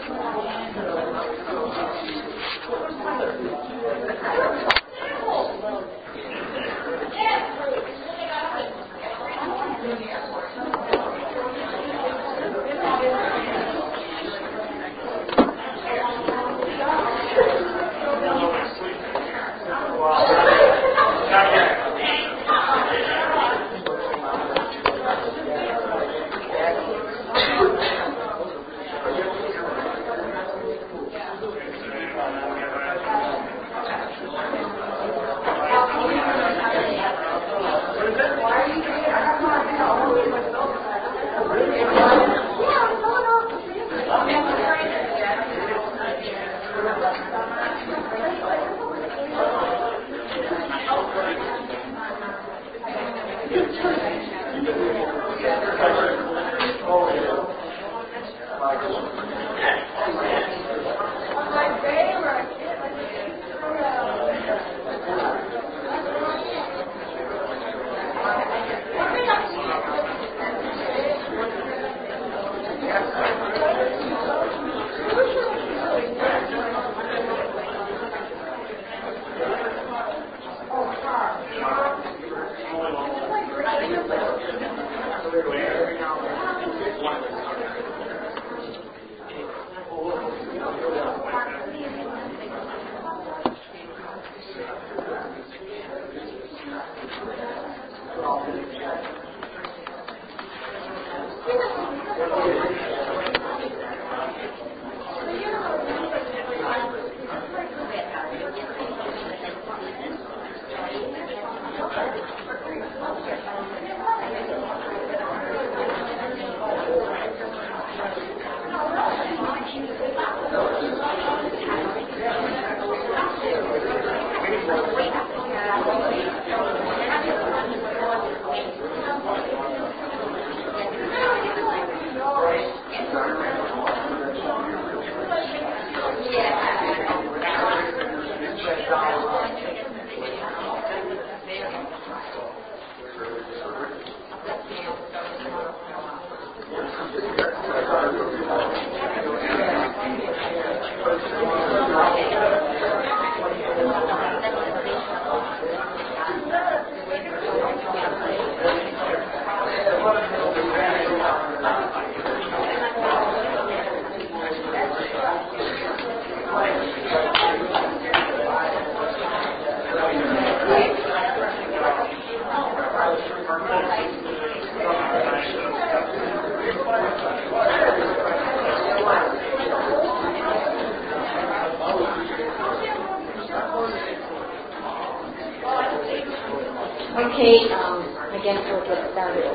Okay, I guess we'll get started.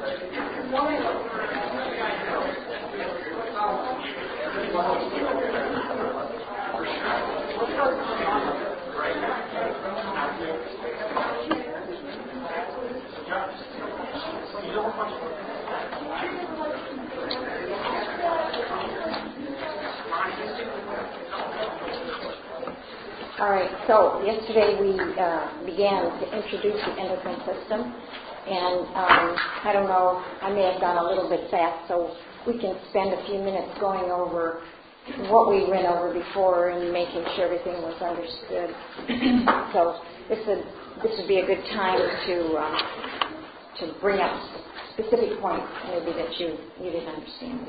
All right, so yesterday we began to introduce the endocrine system, and I don't know, I may have gone a little bit fast, so we can spend a few minutes going over what we went over before and making sure everything was understood. So this would be a good time to bring up specific points maybe that you didn't understand.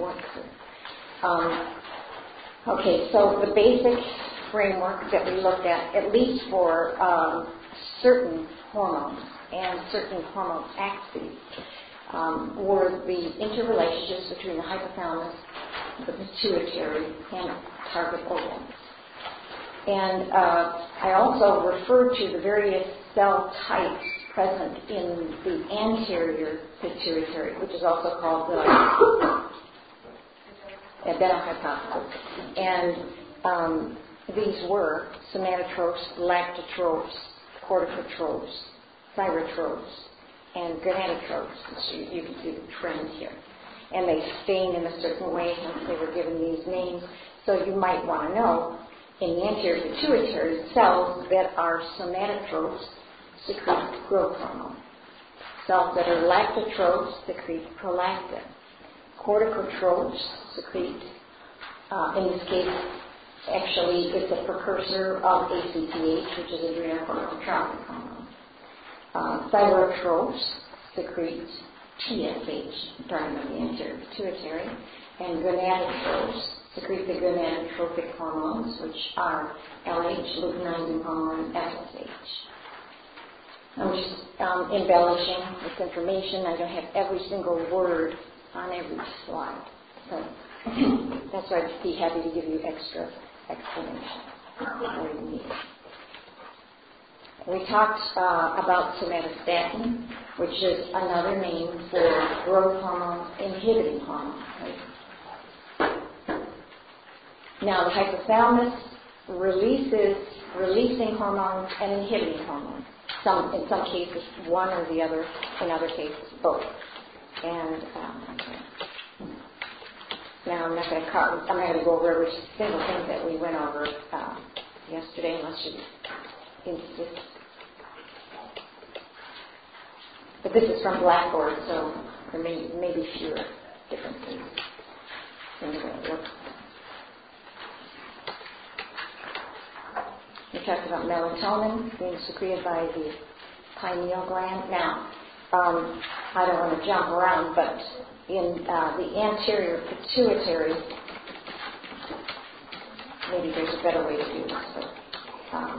Okay, so the basic framework that we looked at least for certain hormones and certain hormone axes, were the interrelationships between the hypothalamus, the pituitary, and target organs. And I also referred to the various cell types present in the anterior pituitary, which is also called the adenohypophysis. And these were somatotrophs, lactotrophs, corticotrophs, thyrotrophs, and gonadotrophs. You can see the trend here. And they stain in a certain way, hence they were given these names. So you might want to know, in the anterior pituitary, cells that are somatotrophs secrete growth hormone. Cells that are lactotrophs secrete prolactin. Corticotrophs secrete In this case, actually, it's a precursor of ACTH, which is adrenocorticotropic hormone. Thyrotropes secrete TSH, talking about the anterior pituitary, and gonadotropes secrete the gonadotropic hormones, which are LH, luteinizing hormone, FSH. I'm just embellishing this information. I don't have every single word on every slide. So that's why I'd be happy to give you extra explanation where you need it. We talked about somatostatin, which is another name for growth hormone inhibiting hormone. Right? Now, the hypothalamus releasing hormones and inhibiting hormones. In some cases, one or the other. In other cases, both. And now I'm not going to go over every single thing that we went over yesterday, unless you insist. But this is from Blackboard, so there may be fewer differences in the way it looks. We talked about melatonin being secreted by the pineal gland. Now, I don't want to jump around, but in the anterior pituitary, maybe there's a better way to do this, but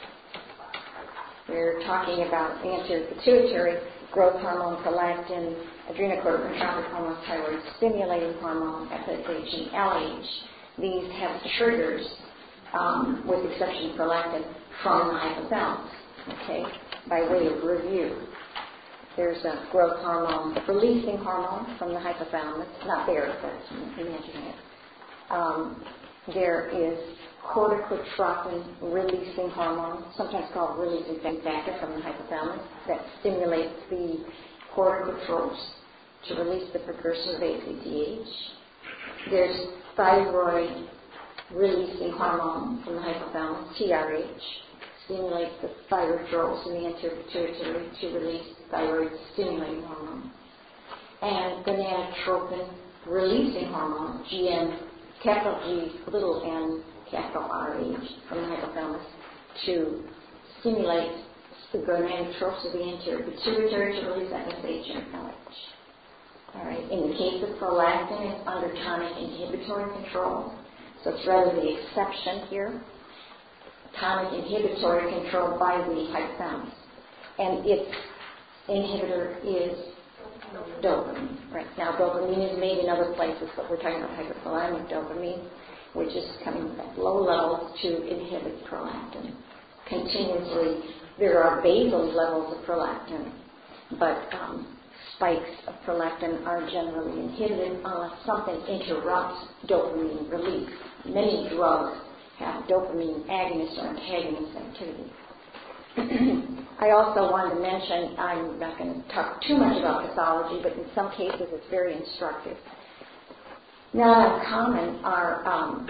we're talking about the anterior pituitary, growth hormone, prolactin, adrenocorticotropic hormone, thyroid stimulating hormone, FSH and LH. These have triggers, with the exception of prolactin, from the hypothalamus. Okay, by way of review, there's a growth hormone releasing hormone from the hypothalamus. Not there, but imagine it. There is corticotropin releasing hormone, sometimes called releasing factor, from the hypothalamus that stimulates the corticotropes to release the precursor of ACTH. There's thyroid releasing hormone from the hypothalamus, TRH, stimulates the thyrotropes in the anterior pituitary to release thyroid stimulating hormone. And gonadotropin releasing hormone, GN, capital G, little n, capital RH, from the hypothalamus to stimulate the gonadotropes of the anterior pituitary to release FSH and LH. All right. In the case of prolactin, it's under tonic inhibitory control. So it's rather the exception here. Tonic inhibitory control by the hypothalamus. And its inhibitor is dopamine. Right. Now, dopamine is made in other places, but we're talking about hypothalamic dopamine, which is coming at low levels to inhibit prolactin. Continuously, there are basal levels of prolactin, but spikes of prolactin are generally inhibited unless something interrupts dopamine release. Many drugs have dopamine agonist or antagonist activity. I also wanted to mention, I'm not going to talk too much about pathology, but in some cases it's very instructive. Not uncommon are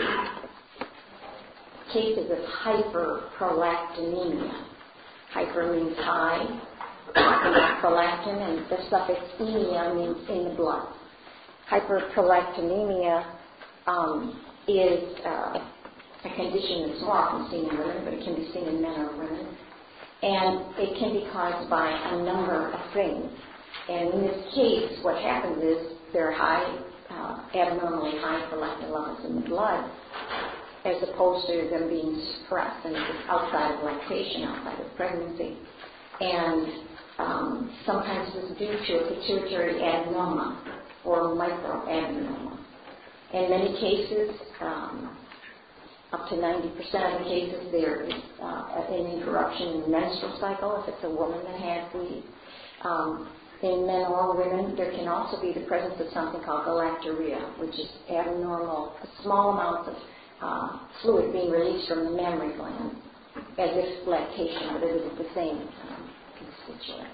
cases of hyperprolactinemia. Hyper means high, prolactin, and the suffix emia means in the blood. Hyperprolactinemia is a condition that's more often seen in women, but it can be seen in men or women. And it can be caused by a number of things. And in this case, what happens is there are high, abnormally high prolactin levels in the blood, as opposed to them being suppressed, and it's outside of lactation, outside of pregnancy. And sometimes it's due to a pituitary adenoma or microadenoma. In many cases, up to 90% of the cases, there is an interruption in the menstrual cycle if it's a woman that has these. In men or women, there can also be the presence of something called galactorrhea, which is abnormal, small amounts of fluid being released from the mammary gland, as if lactation, but it isn't the same constituent.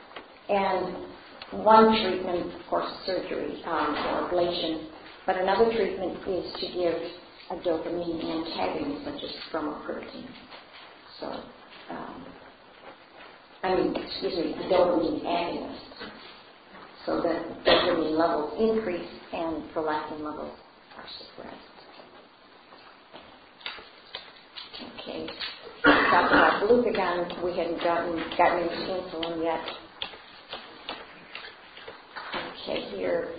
And one treatment, of course, is surgery or ablation, but another treatment is to give a dopamine antagonist, such as stromocritin. So, a dopamine agonist, so that dopamine levels increase and prolactin levels are suppressed. Okay. Talk about glucagon. We hadn't gotten into insulin yet. Okay, here.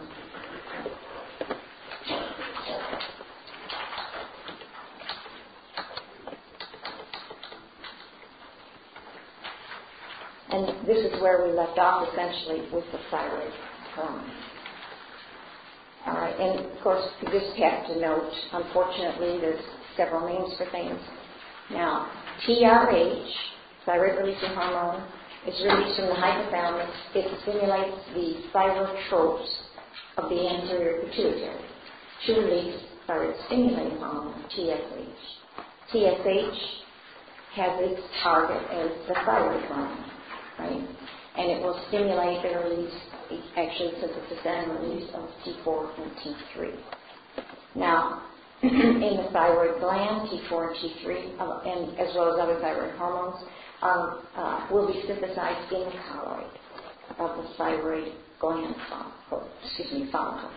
And this is where we left off, essentially, with the thyroid hormone. All right, and of course, you just have to note, unfortunately, there's several names for things. Now, TRH, thyroid-releasing hormone, is released from the hypothalamus. It stimulates the thyrotropes of the anterior pituitary to release thyroid-stimulating hormone, TSH. TSH has its target as the thyroid hormone, right? And it will stimulate the release, actually synthesis and release of T4 and T3. Now, in the thyroid gland, T4 and T3, and as well as other thyroid hormones, will be synthesized in the colloid of the thyroid gland follicle.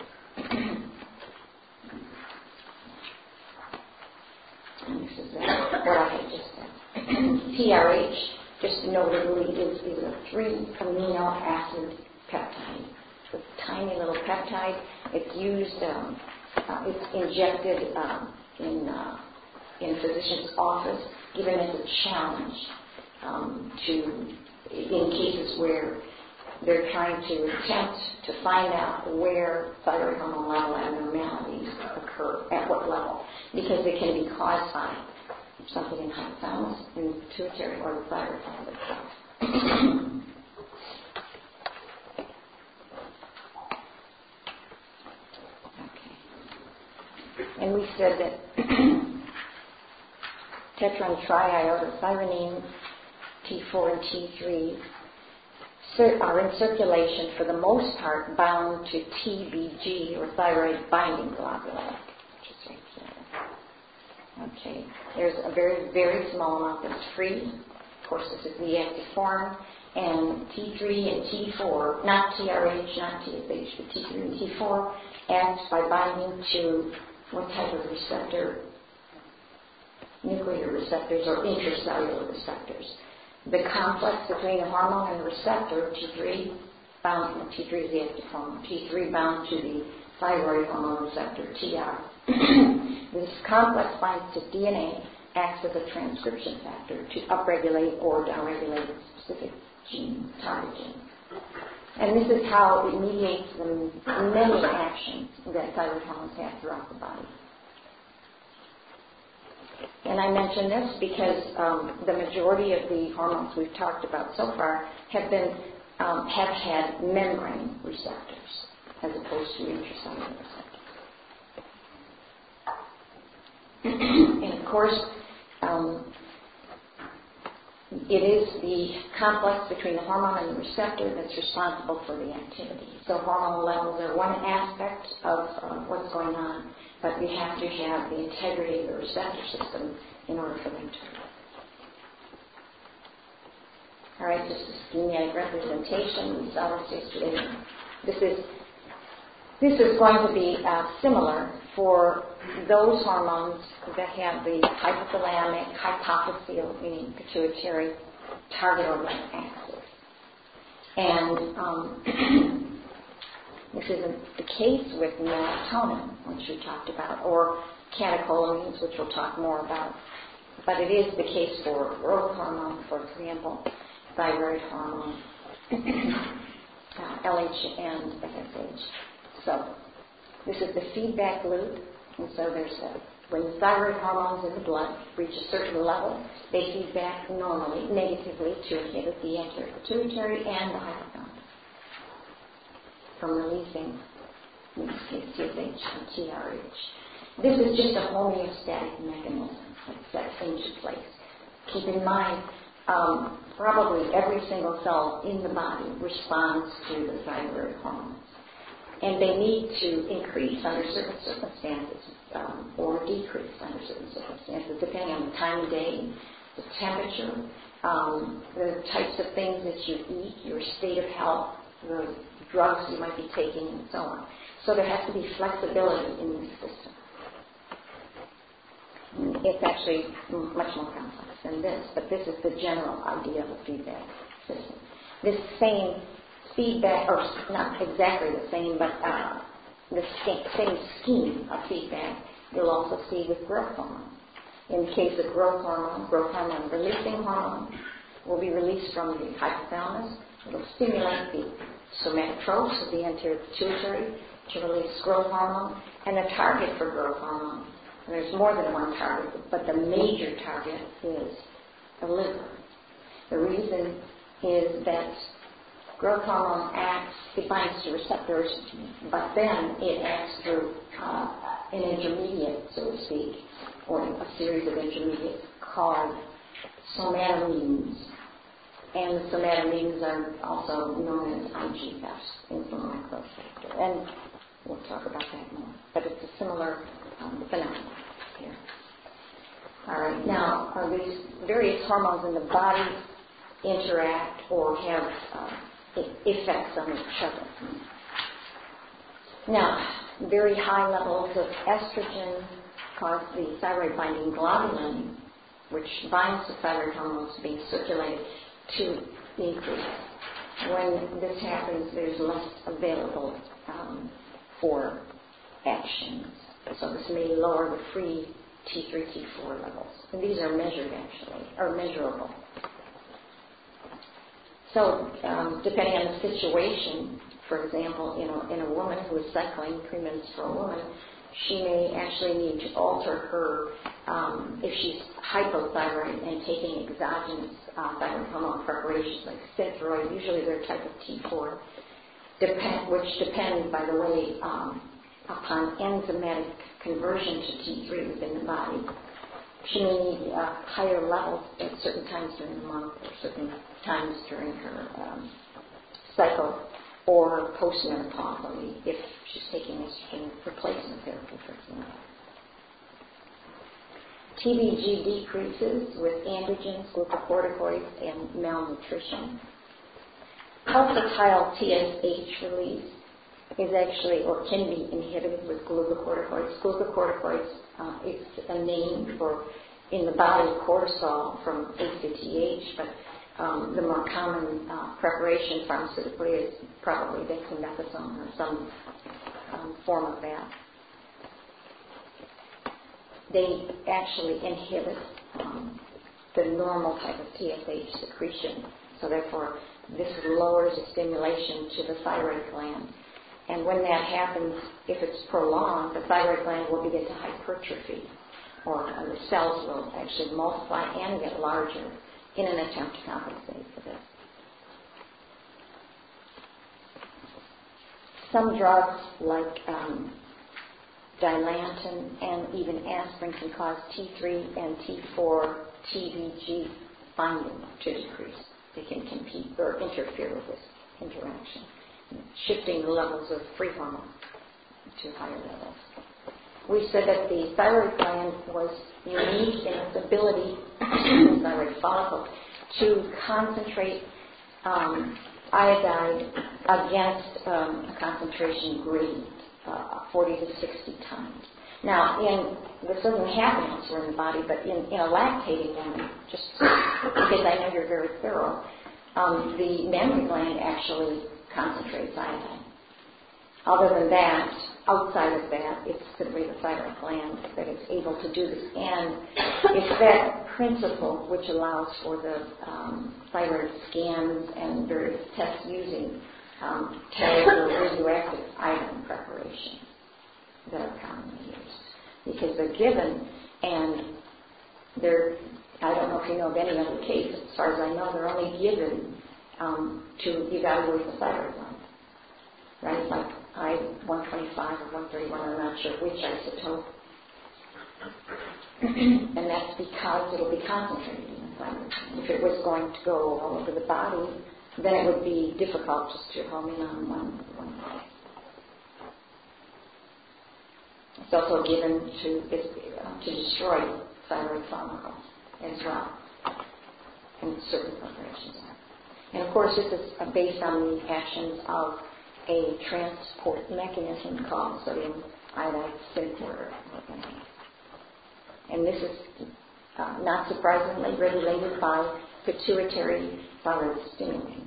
And this is what I had just said. TRH, just notably, is a 3-amino acid peptide. It's a tiny little peptide. It's used, it's injected in a physician's office, given as a challenge in cases where they're trying to attempt to find out where thyroid hormone level abnormalities occur, at what level, because they can be caused by something in the hypothalamus, in the pituitary, or the thyroid gland itself. Okay. And we said that tetron triiodothyronine, T4 and T3, are in circulation for the most part bound to TBG, or thyroid binding globulin, which is right here. Okay, there's a very, very small amount that's free. Of course, this is the active form. And T3 and T4, not TRH, not TSH, but T3 and T4 act by binding to what type of receptor? Nuclear receptors or intracellular receptors. The complex between the hormone and the receptor, T3 is the active hormone, T3 bound to the thyroid hormone receptor, TR. This complex binds to DNA, acts as a transcription factor to upregulate or downregulate a specific gene, target gene. And this is how it mediates the many actions that thyroid hormones have throughout the body. And I mention this because the majority of the hormones we've talked about so far have had membrane receptors as opposed to intracellular receptors. And of course, it is the complex between the hormone and the receptor that's responsible for the activity. So hormone levels are one aspect of what's going on, but we have to have the integrity of the receptor system in order for them to work. All right, just a schematic representation. We saw this yesterday. This is going to be similar for those hormones that have the hypothalamic, hypophyseal, meaning pituitary, target organ axis. And this isn't the case with melatonin, which we talked about, or catecholamines, which we'll talk more about. But it is the case for growth hormone, for example, thyroid hormone, LH and FSH. So this is the feedback loop, and so when the thyroid hormones in the blood reach a certain level, they feed back normally, negatively, to inhibit the anterior pituitary and the hypothalamus from releasing, in this case, TSH and TRH. This is just a homeostatic mechanism that's into place. Keep in mind, probably every single cell in the body responds to the thyroid hormones. And they need to increase under certain circumstances or decrease under certain circumstances, depending on the time of day, the temperature, the types of things that you eat, your state of health, the drugs you might be taking, and so on. So there has to be flexibility in this system. it's actually much more complex than this, but this is the general idea of a feedback system. This same feedback, or not exactly the same, but the same scheme of feedback you'll also see with growth hormone. In the case of growth hormone releasing hormone will be released from the hypothalamus. It will stimulate the somatotropes of the anterior pituitary to release growth hormone. And the target for growth hormone, and there's more than one target, but the major target is the liver. The reason is that growth hormone acts, it binds to receptors, but then it acts through an intermediate, so to speak, or a series of intermediates called somatamines. And the somatamines are also known as IGFs, insulin growth factor. And we'll talk about that more. But it's a similar phenomenon here. All right. Now, these various hormones in the body interact or have effects on each other. Now, very high levels of estrogen cause the thyroid-binding globulin, which binds the thyroid hormones being circulated, to increase. When this happens, there's less available for actions. So this may lower the free T3, T4 levels. And these are measured, actually, or measurable. So depending on the situation, for example, in a woman who is cycling 3 minutes for a woman, she may actually need to alter her, if she's hypothyroid and taking exogenous thyroid hormone preparations like Synthroid, usually they're type of T4, which depend, by the way, upon enzymatic conversion to T3 within the body. She may need higher levels at certain times during the month or certain times during her cycle, or postmenopausally if she's taking estrogen replacement therapy, for example. TBG decreases with androgens, glucocorticoids, and malnutrition. Pulsatile TSH release is actually, or can be inhibited with glucocorticoids. Glucocorticoids, it's a name for, in the body, cortisol from ACTH, but the more common preparation pharmaceutically is probably dexamethasone or some form of that. They actually inhibit the normal type of TSH secretion. So therefore, this lowers the stimulation to the thyroid gland. And when that happens, if it's prolonged, the thyroid gland will begin to hypertrophy, or the cells will actually multiply and get larger in an attempt to compensate for this. Some drugs like Dilantin and even aspirin can cause T3 and T4 TBG binding to decrease. They can compete or interfere with this interaction, shifting the levels of free hormone to higher levels. We said that the thyroid gland was unique in its ability, the thyroid follicle, to concentrate iodide against a concentration gradient, 40 to 60 times. Now, this doesn't happen elsewhere in the body, but in a lactating woman, just because I know you're very thorough, the mammary gland actually concentrates iodine. Other than that, outside of that, it's simply the thyroid gland that is able to do this. And it's that principle which allows for the thyroid scans and various tests using or radioactive iodine preparation that are commonly used. Because they're given, and I don't know if you know of any other case, as far as I know, they're only given to evaluate the thyroid gland. Right? Like I-125 or 131, I'm not sure which isotope. And that's because it'll be concentrated in the thyroid. If it was going to go all over the body, then it would be difficult just to home in on one place. It's also given to destroy thyroid follicles as well, and certain preparations are. And of course, this is based on the actions of a transport mechanism called sodium iodide synthase. And this is, not surprisingly, regulated by pituitary thyroid stimulant.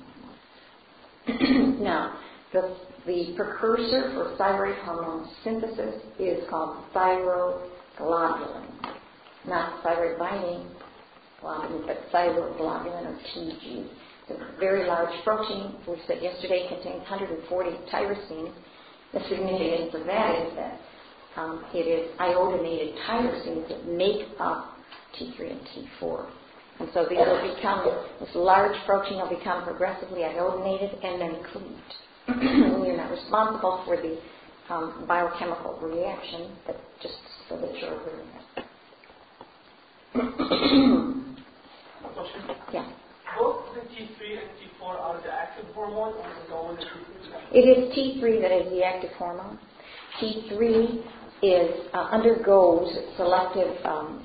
Now, the precursor for thyroid hormone synthesis is called thyroglobulin. Not thyroid binding globulin, but thyroglobulin, or TG. It's a very large protein. We said yesterday it contains 140 tyrosine. The significance of that is that it is iodinated tyrosines that make up T3 and T4. And so these will become, this large protein will become progressively iodinated and then cleaved. You're not responsible for the biochemical reaction, but just so that you're aware of that. Question? Yeah. Both the T3 and T4 are the active hormone, or is it only the T3? It is T3 that is the active hormone. T3 undergoes selective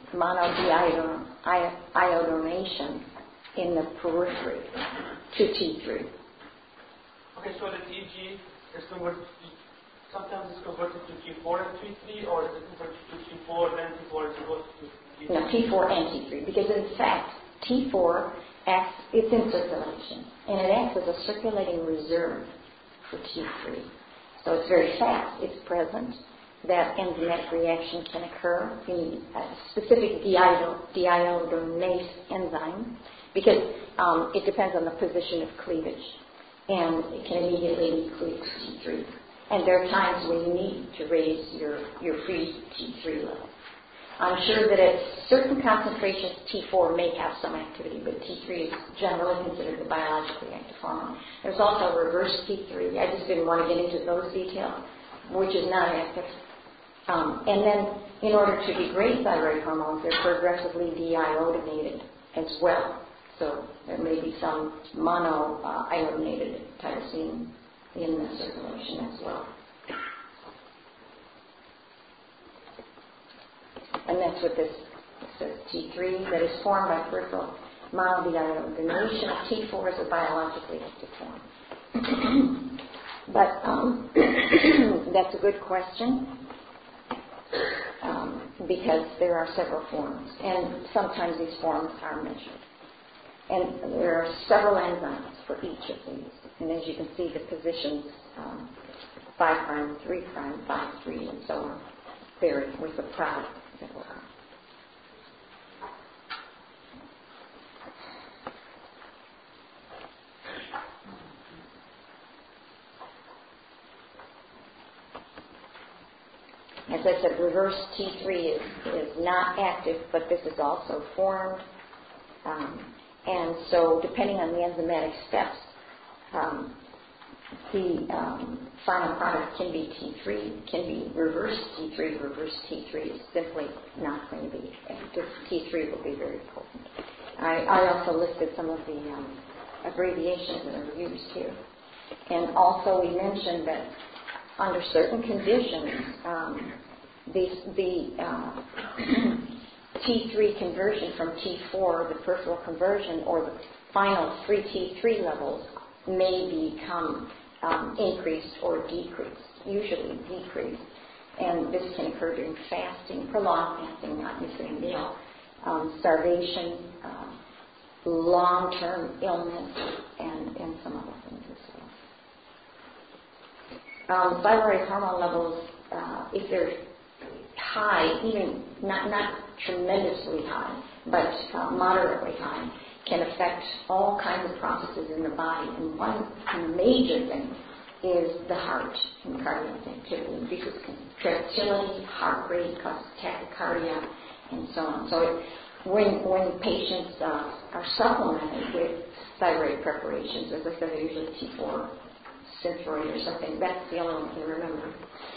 monodiodination in the periphery to T3. Okay, so the TG is converted sometimes it's converted to T4 and T3, or is it converted to T4, then T4 is converted to T3? No, T4 and T3, because in fact, T4 acts, it's in circulation, and it acts as a circulating reserve for T3. So it's very fast, it's present. That enzymatic reaction can occur. You need a specific deiodinase enzyme because it depends on the position of cleavage, and it can immediately cleave to T3. And there are times when you need to raise your free T3 level. I'm sure that at certain concentrations T4 may have some activity, but T3 is generally considered the biologically active hormone. There's also reverse T3. I just didn't want to get into those details, which is not active. And then, in order to degrade thyroid hormones, they're progressively deiodinated as well. So there may be some monoiodinated tyrosine in the circulation as well. And that's what this says, T3, that is formed by peripheral monodiodination. T4 is a biologically active form. But that's a good question. Because there are several forms, and sometimes these forms are measured. And there are several enzymes for each of these. And as you can see, the positions 5', 3', 5', 3, and so on vary with the product that will come. As I said, reverse T3 is not active, but this is also formed. And so depending on the enzymatic steps, the final product can be T3, can be reverse T3. Reverse T3 is simply not going to be active. T3 will be very potent. I also listed some of the abbreviations that are used here. And also we mentioned that under certain conditions, the T3 conversion from T4, the peripheral conversion, or the final free T3 levels may become increased or decreased, usually decreased. And this can occur during fasting, prolonged fasting, not missing a meal, starvation, long-term illness, and some other things as well. Thyroid hormone levels, if they're high, even not tremendously high, but moderately high, can affect all kinds of processes in the body. And one major thing is the heart and cardiac activity. Increases contractility, heart rate, causes tachycardia, and so on. So when patients are supplemented with thyroid preparations, as I said, they're usually T4 Synthroid or something. That's the only one I can remember.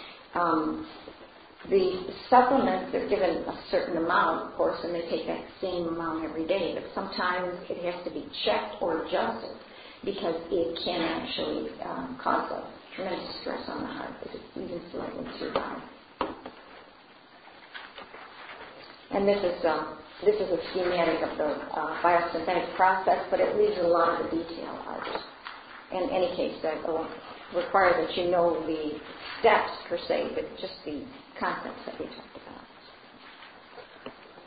The supplements, they're given a certain amount, of course, and they take that same amount every day. But sometimes it has to be checked or adjusted because it can actually cause a tremendous stress on the heart if it's even slightly too high. And this is a schematic of the biosynthetic process, but it leaves a lot of the detail out. In any case, that will require that you know the steps per se, but just the concepts that we talked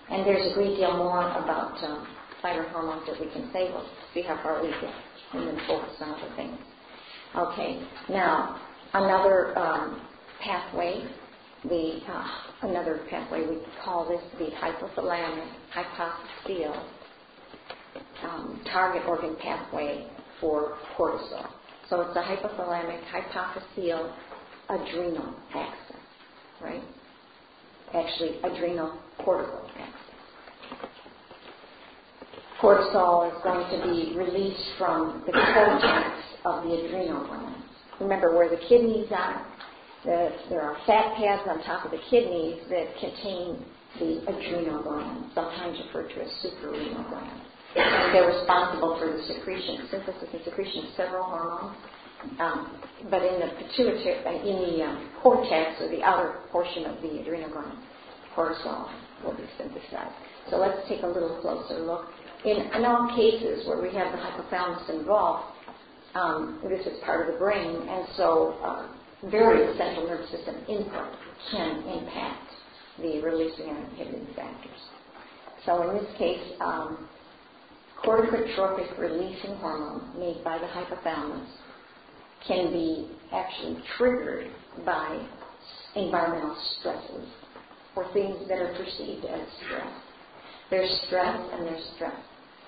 And there's a great deal more about thyroid hormones that we can say. We'll see how far we get and then focus on other things. Okay, now another pathway, we call this the hypothalamic hypophyseal target organ pathway for cortisol. So it's a hypothalamic hypophyseal adrenal axis, right? Actually, adrenal cortical axis. Cortisol is going to be released from the cortex of the adrenal glands. Remember where the kidneys are? There are fat pads on top of the kidneys that contain the adrenal glands, sometimes referred to as suprarenal glands. And they're responsible for the synthesis and secretion of several hormones. But in the pituitary, in the cortex, or the outer portion of the adrenal gland, cortisol will be synthesized. So let's take a little closer look. In all cases where we have the hypothalamus involved, this is part of the brain, and so various central nervous system input can impact the releasing and inhibiting factors. So in this case, corticotropic releasing hormone made by the hypothalamus can be actually triggered by environmental stresses or things that are perceived as stress. There's stress and there's stress.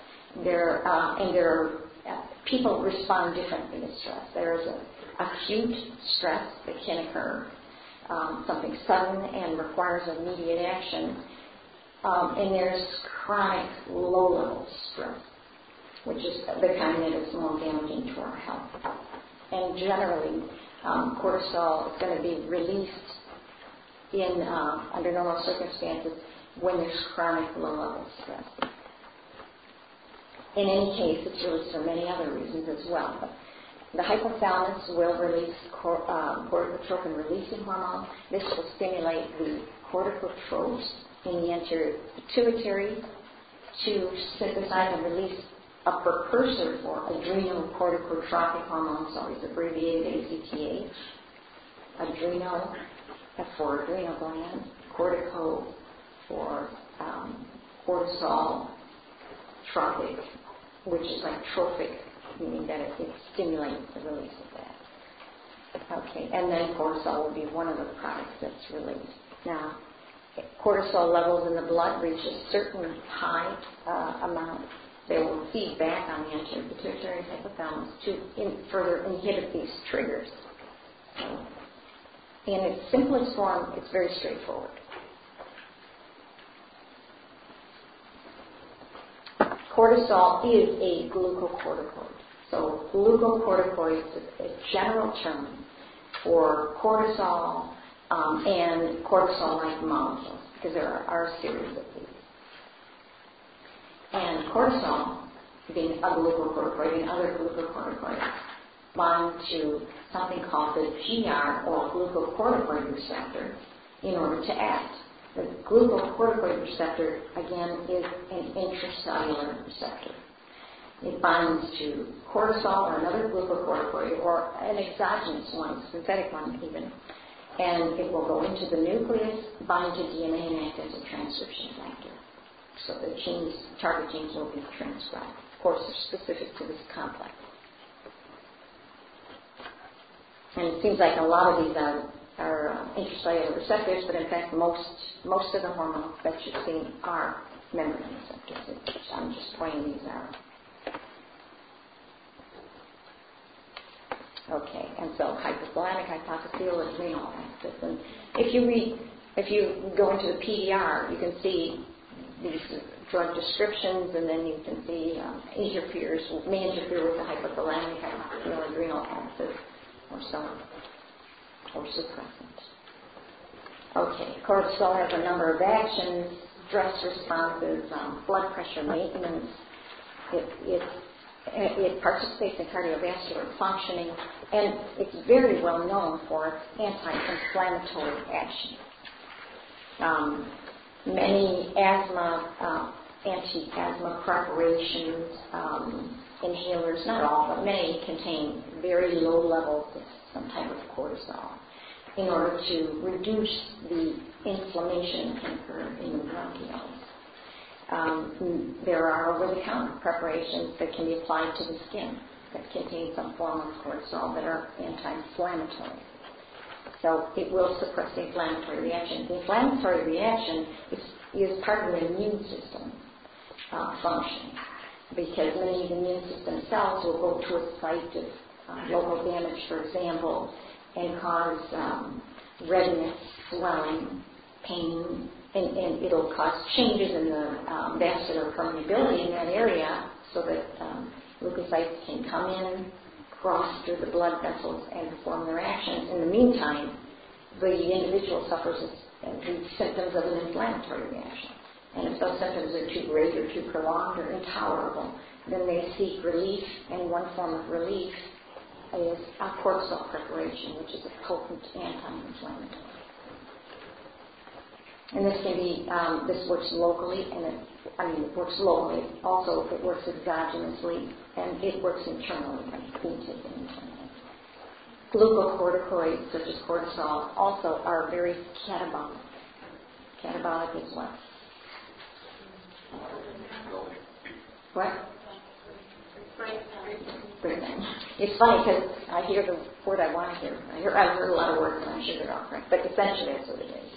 People respond differently to stress. There is acute stress that can occur, something sudden and requires immediate action, and there's chronic low-level stress, which is the kind that is more damaging to our health. And generally, cortisol is going to be released under normal circumstances when there's chronic low-level stress. In any case, it's released for many other reasons as well. But the hypothalamus will release corticotropin-releasing hormone. This will stimulate the corticotropes in the anterior pituitary to synthesize and release a precursor for adrenal corticotropic hormones, always abbreviated ACTH. Adrenal for adrenal gland, cortico for cortisol, tropic, which is like trophic, meaning that it stimulates the release of that. Okay, and then cortisol will be one of the products that's released. Now, cortisol levels in the blood reach a certain high amount. They will feed back on the anterior pituitary hypothalamus to further inhibit these triggers. So, in its simplest form, it's very straightforward. Cortisol is a glucocorticoid. So glucocorticoid is a general term for cortisol and cortisol-like molecules, because there are a series of these. And cortisol, being a glucocorticoid, and other glucocorticoids bind to something called the GR, or glucocorticoid receptor, in order to act. The glucocorticoid receptor, again, is an intracellular receptor. It binds to cortisol or another glucocorticoid, or an exogenous one, synthetic one even, and it will go into the nucleus, bind to DNA, and act as a transcription factor. So the target genes will be transcribed. Of course, they're specific to this complex. And it seems like a lot of these are intracellular receptors, but in fact most of the hormones that you've seen are membrane receptors. I'm just pointing these out. Okay, and so hypothalamic, hypophyseal, adrenal axis. And if you go into the PDR, you can see these drug descriptions, and then you can see may interfere with the hypothalamic, hypophyseal, adrenal axis, or so on, or suppressant. Okay, cortisol has a number of actions: stress responses, blood pressure maintenance. It participates in cardiovascular functioning, and it's very well known for its anti-inflammatory action. Many asthma, anti-asthma preparations, inhalers, not all, but many contain very low levels of some type of cortisol in order to reduce the inflammation that can occur in the bronchioles. There are over-the-counter preparations that can be applied to the skin that contain some form of cortisol that are anti-inflammatory. So it will suppress the inflammatory reaction. The inflammatory reaction is part of the immune system function, because many of the immune system cells will go to a site of local damage, for example, and cause redness, swelling, pain, and it'll cause changes in the vascular permeability in that area so that leukocytes can come in, cross through the blood vessels, and perform their actions. In the meantime, the individual suffers the symptoms of an inflammatory reaction. And if those symptoms are too great or too prolonged or intolerable, then they seek relief, and one form of relief is a cortisol preparation, which is a potent anti-inflammatory. And this can be, this works locally, and it works locally. Also, it works exogenously, and it works internally, like being taken internally. Glucocorticoids, such as cortisol, also are very catabolic. Catabolic is what? What? Breakdown. It's funny because I hear the word I want to hear. I've heard a lot of words, and I'm sure they're all correct. But essentially, that's what it is.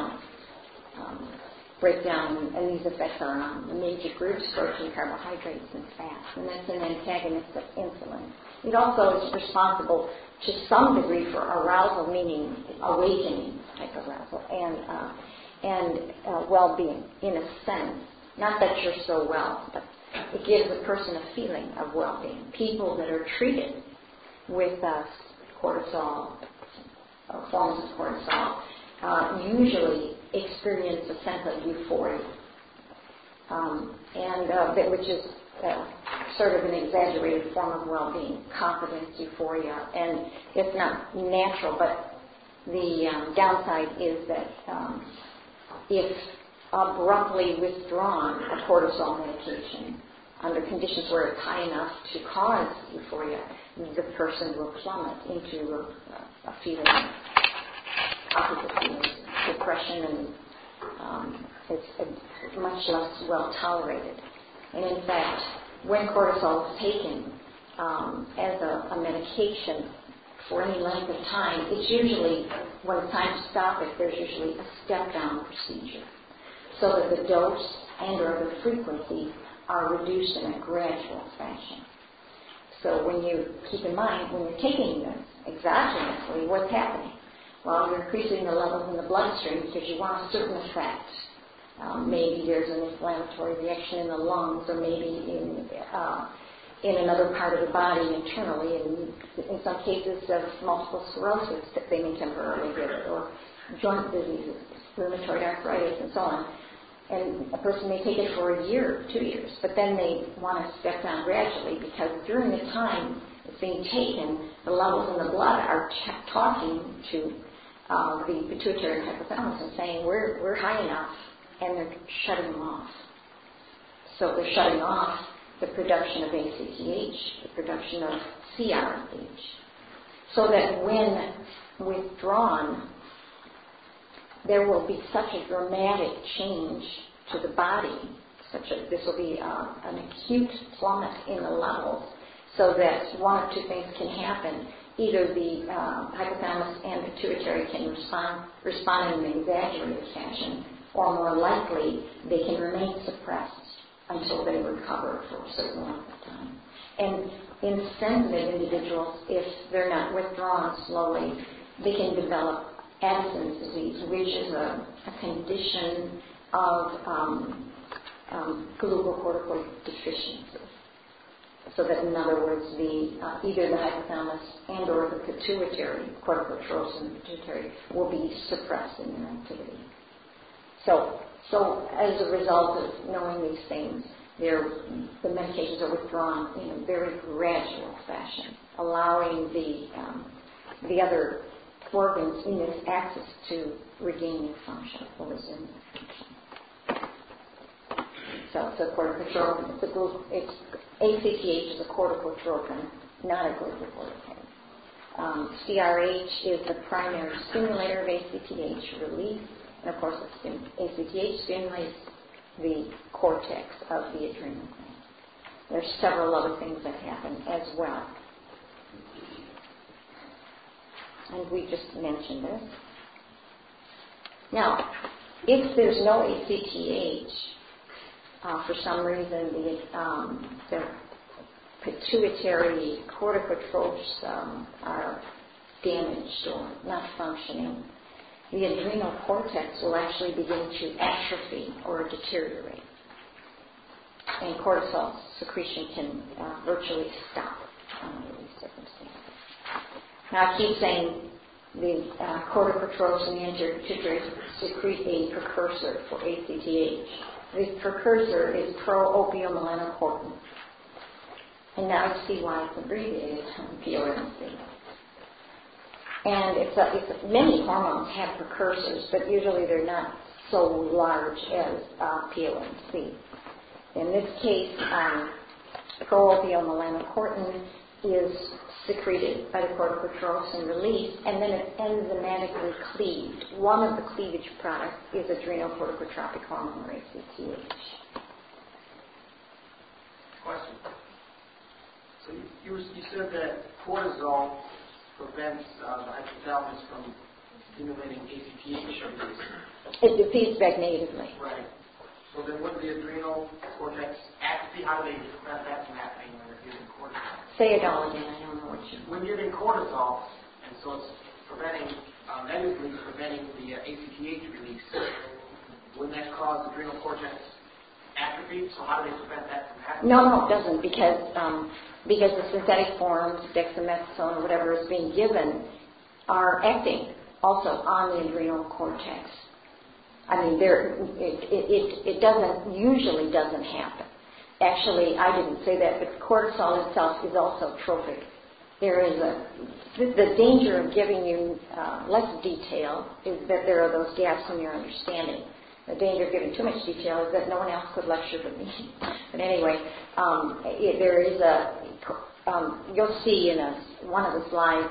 Breakdown, and these effects are on the major groups: protein, carbohydrates, and fats. And that's an antagonist of insulin. It also is responsible to some degree for arousal, meaning awakening type arousal, and well-being in a sense. Not that you're so well, but it gives a person a feeling of well-being. People that are treated with cortisol, forms of cortisol, usually experience a sense of euphoria, which is sort of an exaggerated form of well-being, confidence, euphoria, and it's not natural, but the downside is that if abruptly withdrawn a cortisol medication under conditions where it's high enough to cause euphoria, the person will plummet into a feeling, opposite feelings, depression, and it's much less well tolerated. And in fact, when cortisol is taken as a medication for any length of time, it's usually, when it's time to stop it, there's usually a step-down procedure, so that the dose and or the frequency are reduced in a gradual fashion. So when you keep in mind, when you're taking this exogenously, what's happening? Well, you're increasing the levels in the bloodstream because you want a certain effect. Maybe there's an inflammatory reaction in the lungs, or maybe in another part of the body internally. And in some cases of multiple sclerosis, that they may temporarily get it, or joint diseases, rheumatoid arthritis, and so on. And a person may take it for a year, 2 years, but then they want to step down gradually, because during the time it's being taken, the levels in the blood are talking to the pituitary and hypothalamus and saying, we're high enough, and they're shutting them off. So they're shutting off the production of ACTH, the production of CRH, so that when withdrawn, there will be such a dramatic change to the body, this will be an acute plummet in the levels, so that one of two things can happen. Either the hypothalamus and pituitary can respond in an exaggerated fashion, or more likely, they can remain suppressed until they recover for a certain length of time. And in sensitive individuals, if they're not withdrawn slowly, they can develop Addison's disease, which is a condition of glucocorticoid deficiency. So that, in other words, either the hypothalamus and or the pituitary, corticotropin pituitary, will be suppressed in their activity. So as a result of knowing these things, the medications are withdrawn in a very gradual fashion, allowing the other organs in this axis to regain their function or resume their function. So it's a corticotropin. ACTH is a corticotropin, not a glucocorticoid. CRH is the primary stimulator of ACTH release, and of course ACTH stimulates the cortex of the adrenal gland. There's several other things that happen as well. And we just mentioned this. Now, if there's no ACTH, for some reason the pituitary corticotropes are damaged or not functioning, the adrenal cortex will actually begin to atrophy or deteriorate. And cortisol secretion can virtually stop under these circumstances. Now I keep saying the corticotropes and the anterior pituitary secrete a precursor for ACTH. The precursor is pro-opiomelanocortin. And now you see why it's abbreviated POMC. And many hormones have precursors, but usually they're not so large as POMC. In this case, pro-opiomelanocortin is secreted by the corticotropes and released, and then it's enzymatically cleaved. One of the cleavage products is adrenocorticotropic hormone, or ACTH. Question. So you said that cortisol prevents the hypothalamus from stimulating ACTH release. It defeats back negatively. Right. So then would the adrenal cortex atrophy? How do they prevent that from happening when they're giving cortisol? Say it all again. I don't know what you... When giving cortisol, and so it's preventing, negatively preventing the ACTH release, wouldn't that cause adrenal cortex atrophy? So how do they prevent that from happening? No, it doesn't, because the synthetic forms, dexamethasone or whatever is being given, are acting also on the adrenal cortex. I mean, it usually doesn't happen. Actually, I didn't say that, but cortisol itself is also trophic. There is the danger of giving you less detail is that there are those gaps in your understanding. The danger of giving too much detail is that no one else could lecture but me. But anyway, there is you'll see in one of the slides,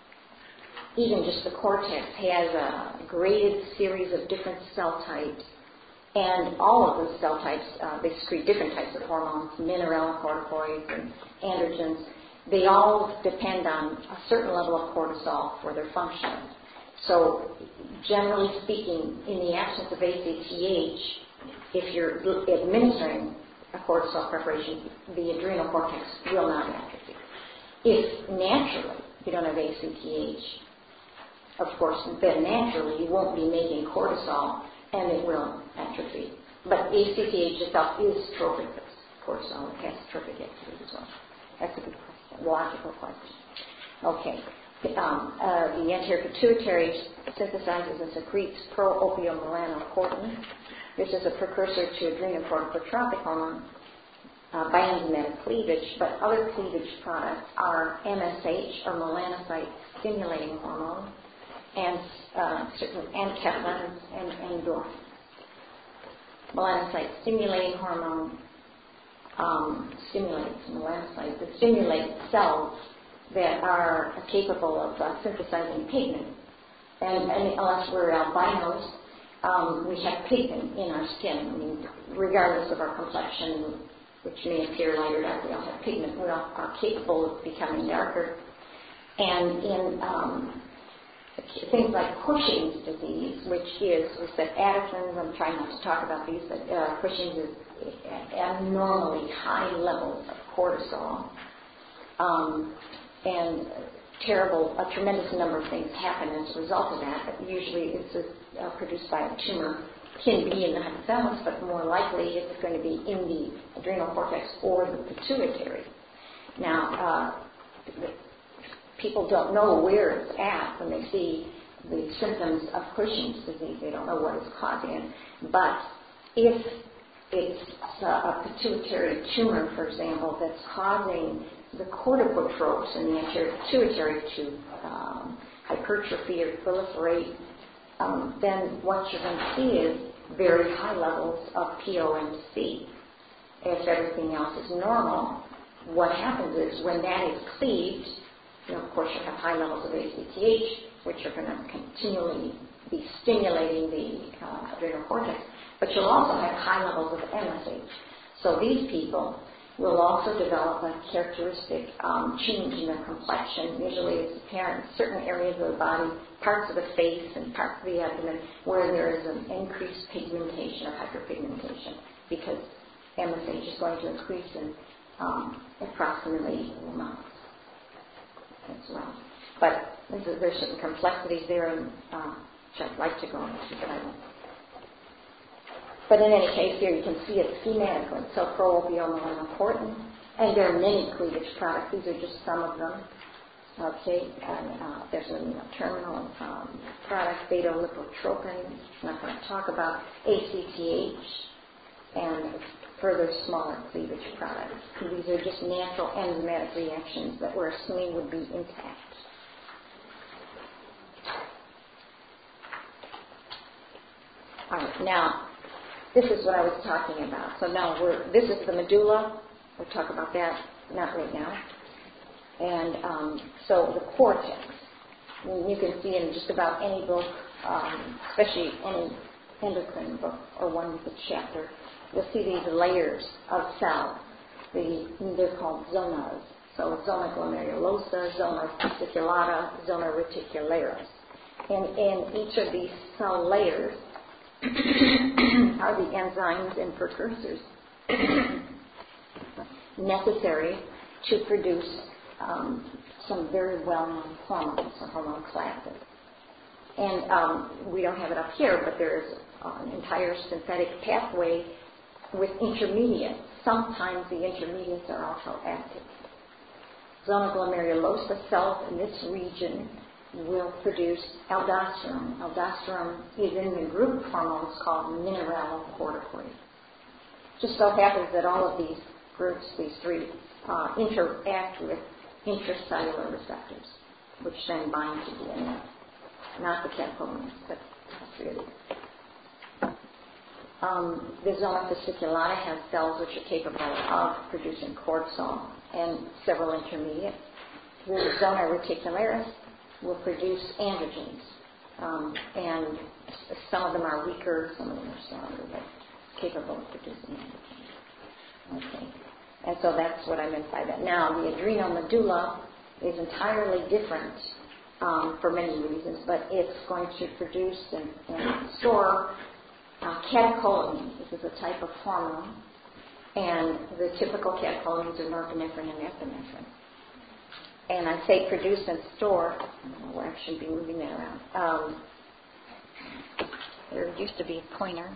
even just the cortex has a graded series of different cell types, and all of those cell types, they secrete different types of hormones, mineralocorticoids and androgens. They all depend on a certain level of cortisol for their function. So, generally speaking, in the absence of ACTH, if you're administering a cortisol preparation, the adrenal cortex will not atrophy. If naturally you don't have ACTH, of course, then naturally you won't be making cortisol and it will atrophy. But ACTH itself is trophic cortisol. It has trophic activity as well. That's a good question, logical question. Okay. The anterior pituitary synthesizes and secretes pro-opiomelanocortin. This is a precursor to adrenocorticotropic hormone by enzymatic cleavage, but other cleavage products are MSH, or melanocyte-stimulating hormone, and certain antkephalins and endorphins. Melanocyte-stimulating hormone stimulates melanocytes. It stimulates cells that are capable of synthesizing pigment. And unless we're albinos, we have pigment in our skin. I mean, regardless of our complexion, which may appear lighter dark, we all have pigment. We all are capable of becoming darker. And in things like Cushing's disease, which is we said Addison's, I'm trying not to talk about these, but Cushing's is abnormally high levels of cortisol. And a tremendous number of things happen as a result of that. But usually it's produced by a tumor. Can be in the hypothalamus, but more likely it's going to be in the adrenal cortex or the pituitary. Now, people don't know where it's at when they see the symptoms of Cushing's disease. They don't know what is causing it. But if it's a pituitary tumor, for example, that's causing the corticotropes in the anterior pituitary to hypertrophy or proliferate, then what you're going to see is very high levels of POMC. If everything else is normal, what happens is when that is cleaved, of course you have high levels of ACTH, which are going to continually be stimulating the adrenal cortex. But you'll also have high levels of MSH. So these people will also develop a characteristic change in their complexion. Usually it's apparent in certain areas of the body, parts of the face and parts of the abdomen, where there is an increased pigmentation or hyperpigmentation, because MSH is going to increase in approximately equal amounts as well. But there's certain complexities there, which I'd like to go into, but I won't. But in any case, here you can see it schematically. So pro-opiomal is important, and there are many cleavage products. These are just some of them. Okay, and there's a terminal product, beta-lipotropin. I'm not going to talk about ACTH and further smaller cleavage products. These are just natural enzymatic reactions that we're assuming would be intact. All right, now, this is what I was talking about. So now this is the medulla. We'll talk about that, not right now. And so the cortex. You can see in just about any book, especially any endocrine book or one with a chapter, you'll see these layers of cells. They're called zonas. So zona glomerulosa, zona fasciculata, zona reticularis. And in each of these cell layers are the enzymes and precursors necessary to produce some very well-known hormones, or hormone classes. And we don't have it up here, but there's an entire synthetic pathway with intermediates. Sometimes the intermediates are also active. Zona glomerulosa cells in this region will produce aldosterone. Aldosterone is in the group of hormones called mineralocorticoids. Just so happens that all of these groups, these three, interact with intracellular receptors, which then bind to DNA. Not the catecholamines, but three of these. The zona fasciculata has cells which are capable of producing cortisol and several intermediates. The zona reticularis will produce androgens, and some of them are weaker, some of them are stronger, but capable of producing androgens. Okay, and so that's what I meant by that. Now, the adrenal medulla is entirely different for many reasons, but it's going to produce and store catecholamines. This is a type of hormone, and the typical catecholamines are norepinephrine and epinephrine. And I say produce and store. I shouldn't be moving that around. There used to be a pointer.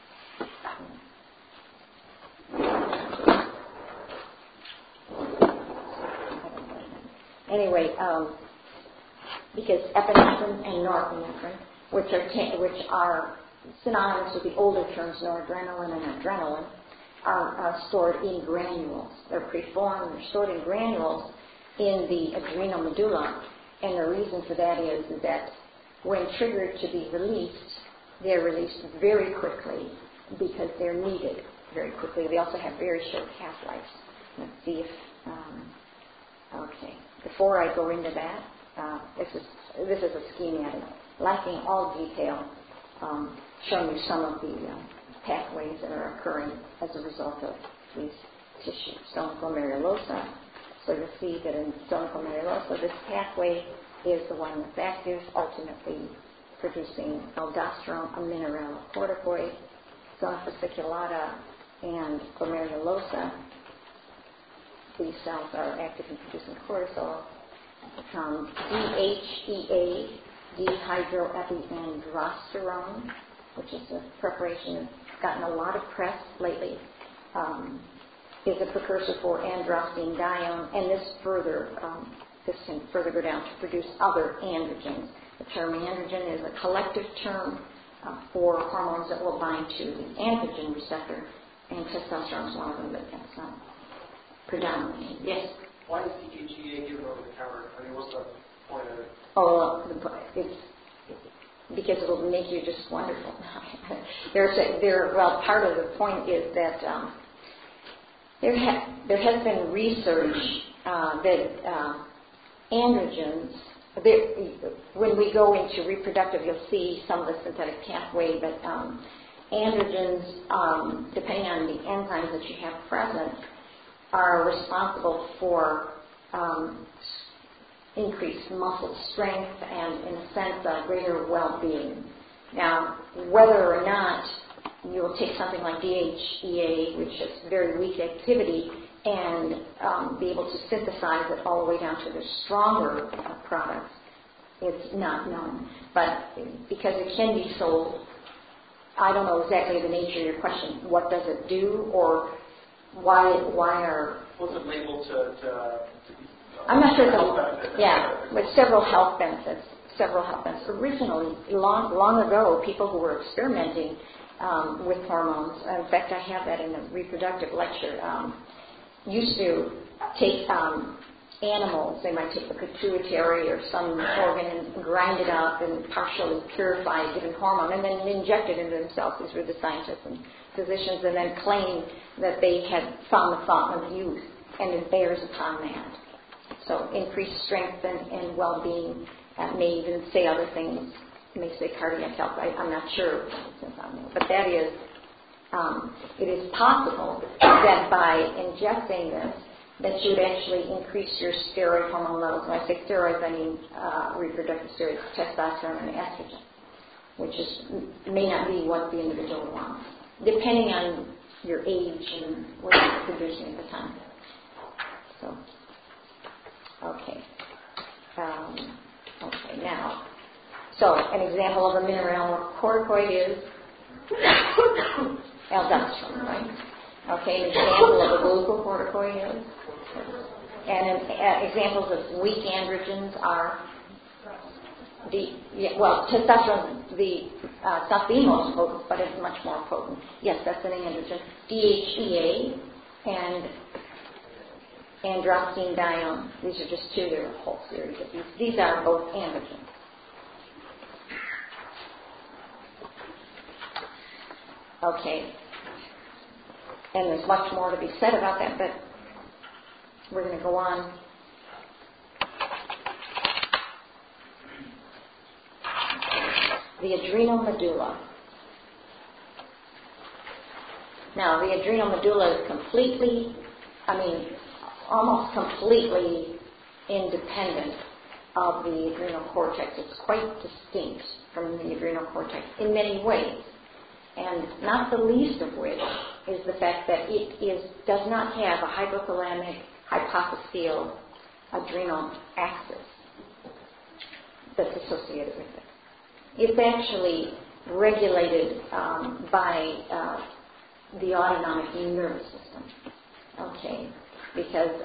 Anyway, because epinephrine and norepinephrine, which are synonymous with the older terms noradrenaline and adrenaline, are stored in granules. They're preformed. They're stored in granules in the adrenal medulla, and the reason for that is that when triggered to be released, they're released very quickly because they're needed very quickly. They also have very short half-lives. Let's see if, okay. Before I go into that, this is a schematic, lacking all detail, showing you some of the pathways that are occurring as a result of these tissues. Zona glomerulosa. So you'll see that in zona glomerulosa, this pathway is the one that's active, ultimately producing aldosterone, a mineralocorticoid. Zona fasciculata and glomerulosa, these cells are active in producing cortisol. DHEA, dehydroepiandrosterone, which is a preparation that's gotten a lot of press lately, is a precursor for androstenedione, and this can further go down to produce other androgens. The term androgen is a collective term for hormones that will bind to the androgen receptor, and testosterone is one of them, but that's not predominantly. Yes? Why is DHEA given over the counter? I mean, what's the point of it? Oh, it's because it will make you just wonderful. Well, part of the point is that there has been research that androgens, when we go into reproductive, you'll see some of the synthetic pathway, but androgens, depending on the enzymes that you have present, are responsible for increased muscle strength and, in a sense, greater well-being. Now, whether or not you will take something like DHEA, which has very weak activity, and be able to synthesize it all the way down to the stronger products, it's not known. But because it can be sold, I don't know exactly the nature of your question. What does it do, or why are... Was it labeled to I'm not sure. Health benefits? With several health benefits. Originally, long ago, people who were experimenting with hormones, in fact, I have that in the reproductive lecture, used to take animals. They might take the pituitary or some organ and grind it up and partially purify a given hormone and then inject it into themselves. These were the scientists and physicians, and then claim that they had found the fountain of youth, and it bears upon that. So increased strength and well-being, may even say other things. It may say cardiac health. I'm not sure, but that is, it is possible that by injecting this, that you would actually increase your steroid hormone levels. When I say steroids, I mean reproductive steroids, testosterone and estrogen, which may not be what the individual wants, depending on your age and what you're producing at the time. So, okay. Now, so an example of a mineralocorticoid is aldosterone, right? Okay, an example of a glucocorticoid is, and examples of weak androgens are testosterone. It's not the most potent, but it's much more potent. Yes, that's an androgen. DHEA and androstenedione. These are just two. There are a whole series of these. These are both androgens. Okay. And there's much more to be said about that, but we're going to go on. The adrenal medulla. Now, the adrenal medulla is almost completely independent of the adrenal cortex. It's quite distinct from the adrenal cortex in many ways. And not the least of which is the fact that it does not have a hypothalamic hypophyseal adrenal axis that's associated with it. It's actually regulated by the autonomic nervous system. Okay, because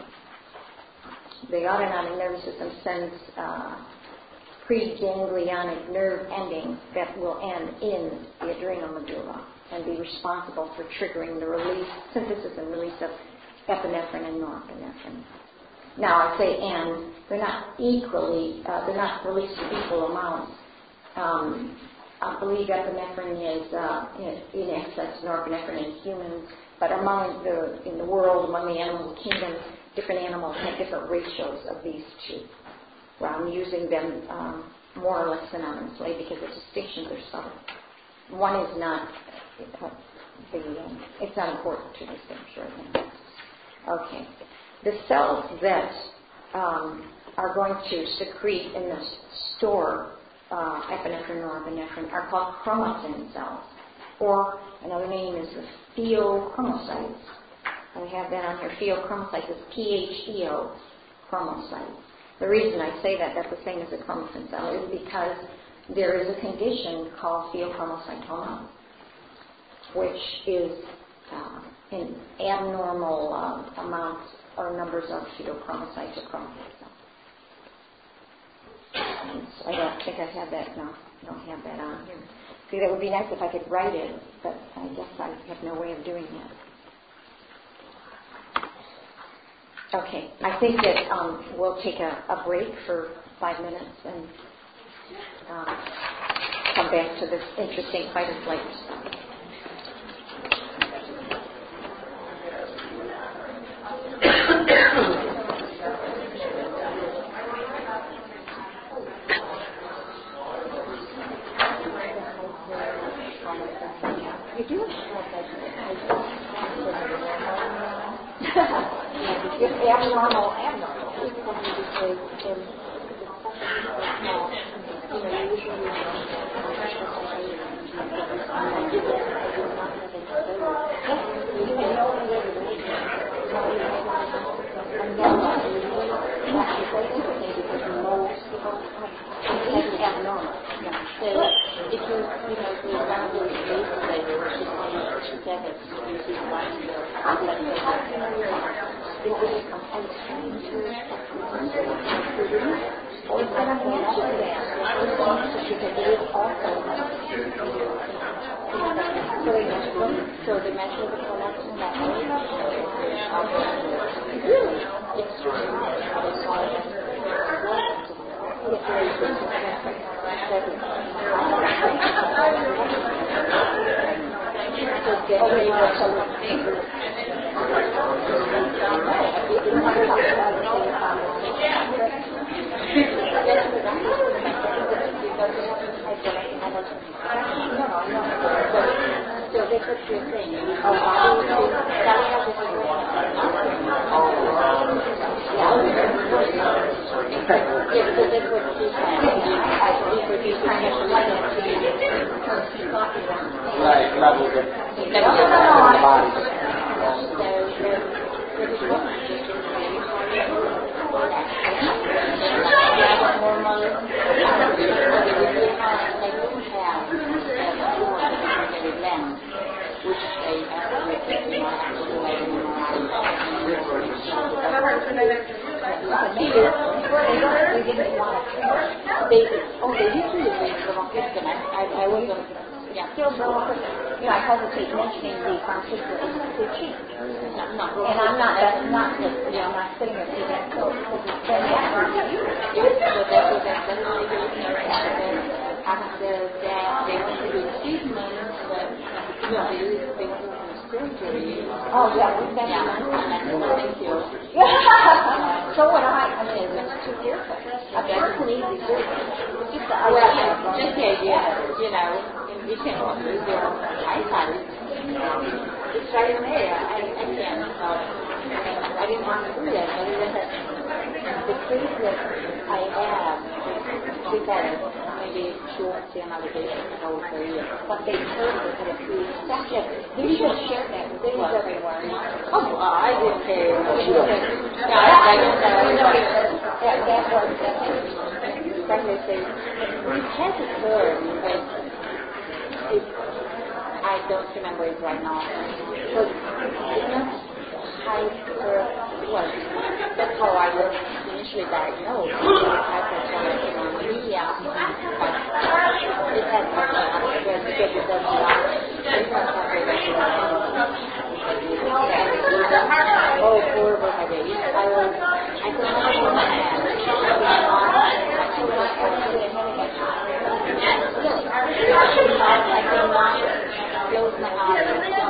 the autonomic nervous system sends preganglionic nerve endings that will end in the adrenal medulla and be responsible for triggering the synthesis and release of epinephrine and norepinephrine. Now, I say and, they're not released in equal amounts. I believe epinephrine is in excess of norepinephrine in humans, but in the world, among the animal kingdom, different animals have different ratios of these two. Well, I'm using them more or less synonymously because the distinctions are subtle. One is not, it's not important to distinguish right now. Okay. The cells that are going to secrete in the store epinephrine or norepinephrine are called chromatin cells, or another name is the pheochromocytes. I have that on here. Pheochromocytes is PHEO chromocytes. The reason I say that's the same as a chromatin cell is because there is a condition called pheochromocytoma, which is in abnormal amounts or numbers of pheochromocytes or chromatin cells. I don't think I have that. No, I don't have that on here. See, that would be nice if I could write it, but I guess I have no way of doing that. Okay, I think that we'll take a break for 5 minutes and come back to this interesting fight or flight. You do it like that. It's abnormal. So if you one of those cases like so they measure the prolactin that way. It's so they put your thing. Right, levels of I hesitate mentioning the pharmaceutical institute. And I'm not sitting here saying so oh yeah, so when I mean it's too careful. I mean it's an easy surgery. Just the idea, you can't walk through there on iPad. It's right in there. I can't. I didn't want to do that, but the case that I have, she got maybe she won't see another patient over for a year. But they heard it at a pre-section. You should share that with everyone. Oh, I didn't care. That was like they say, we had to learn that I don't remember it right now. But it's not that's how I was initially diagnosed. Hypercholesterolemia. It had because it does not. Oh, horrible headache. I could not hold my hand. I could not close my eyes.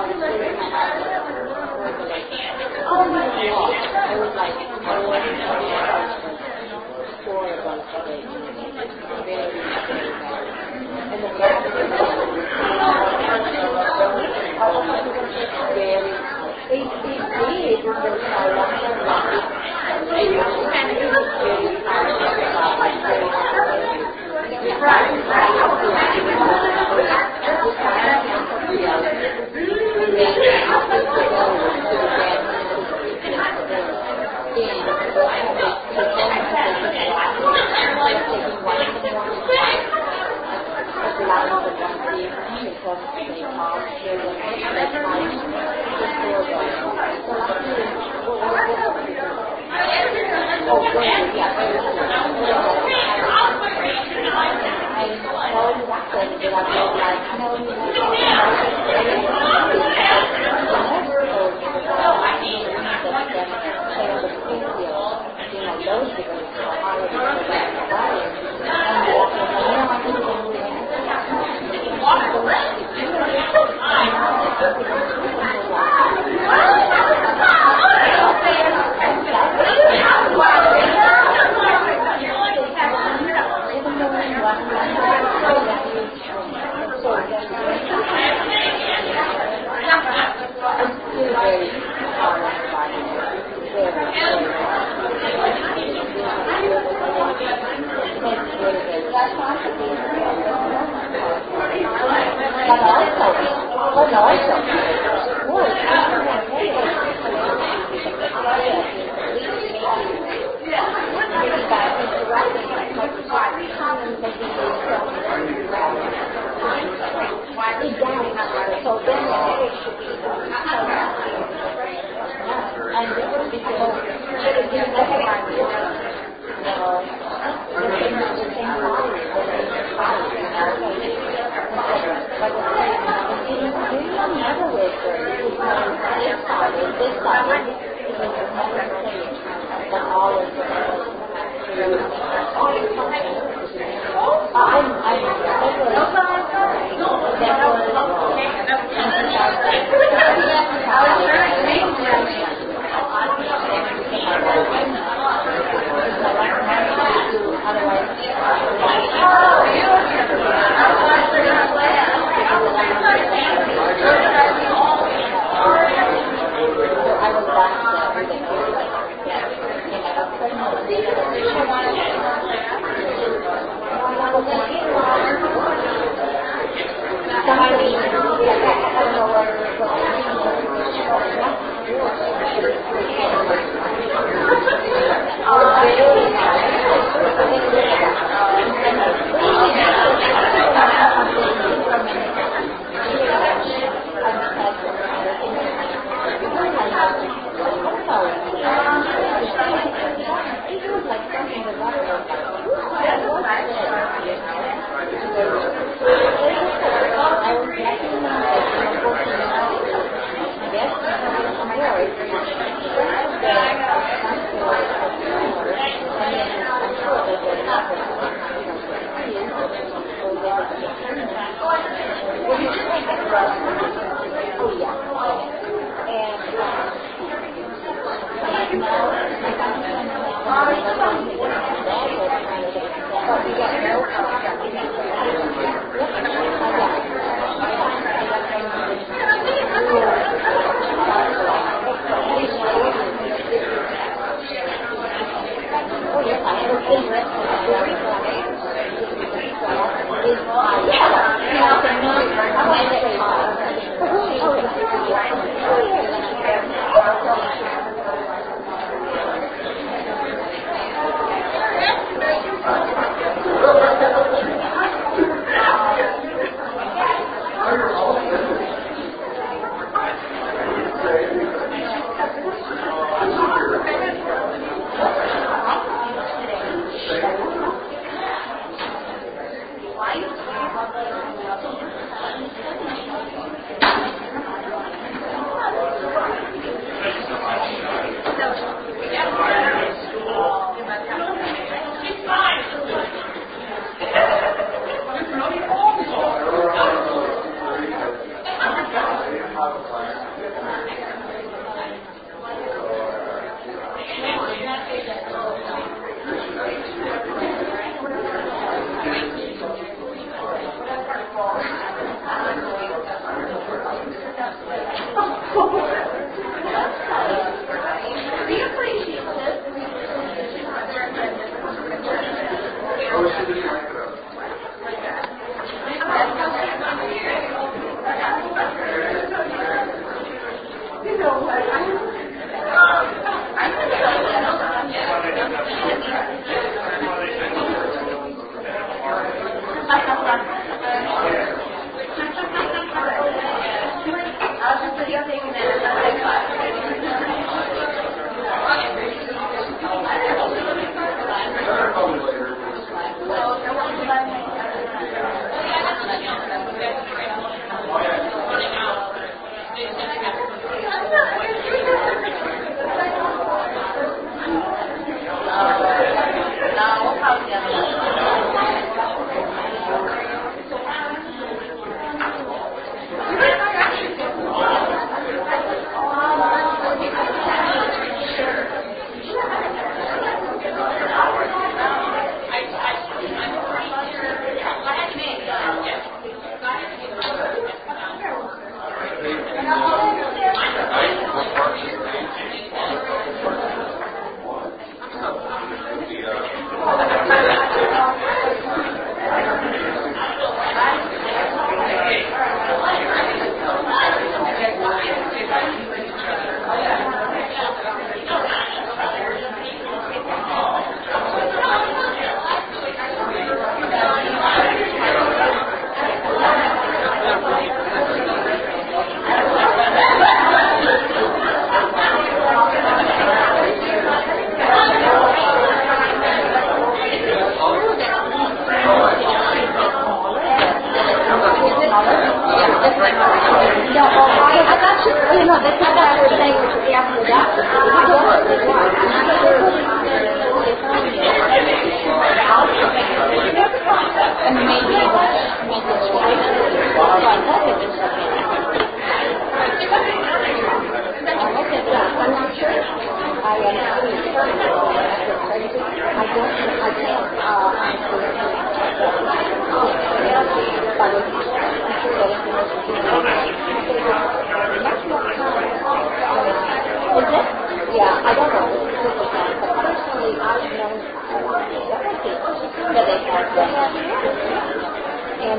I was like, horrible headache. Very, very bad. And the back of the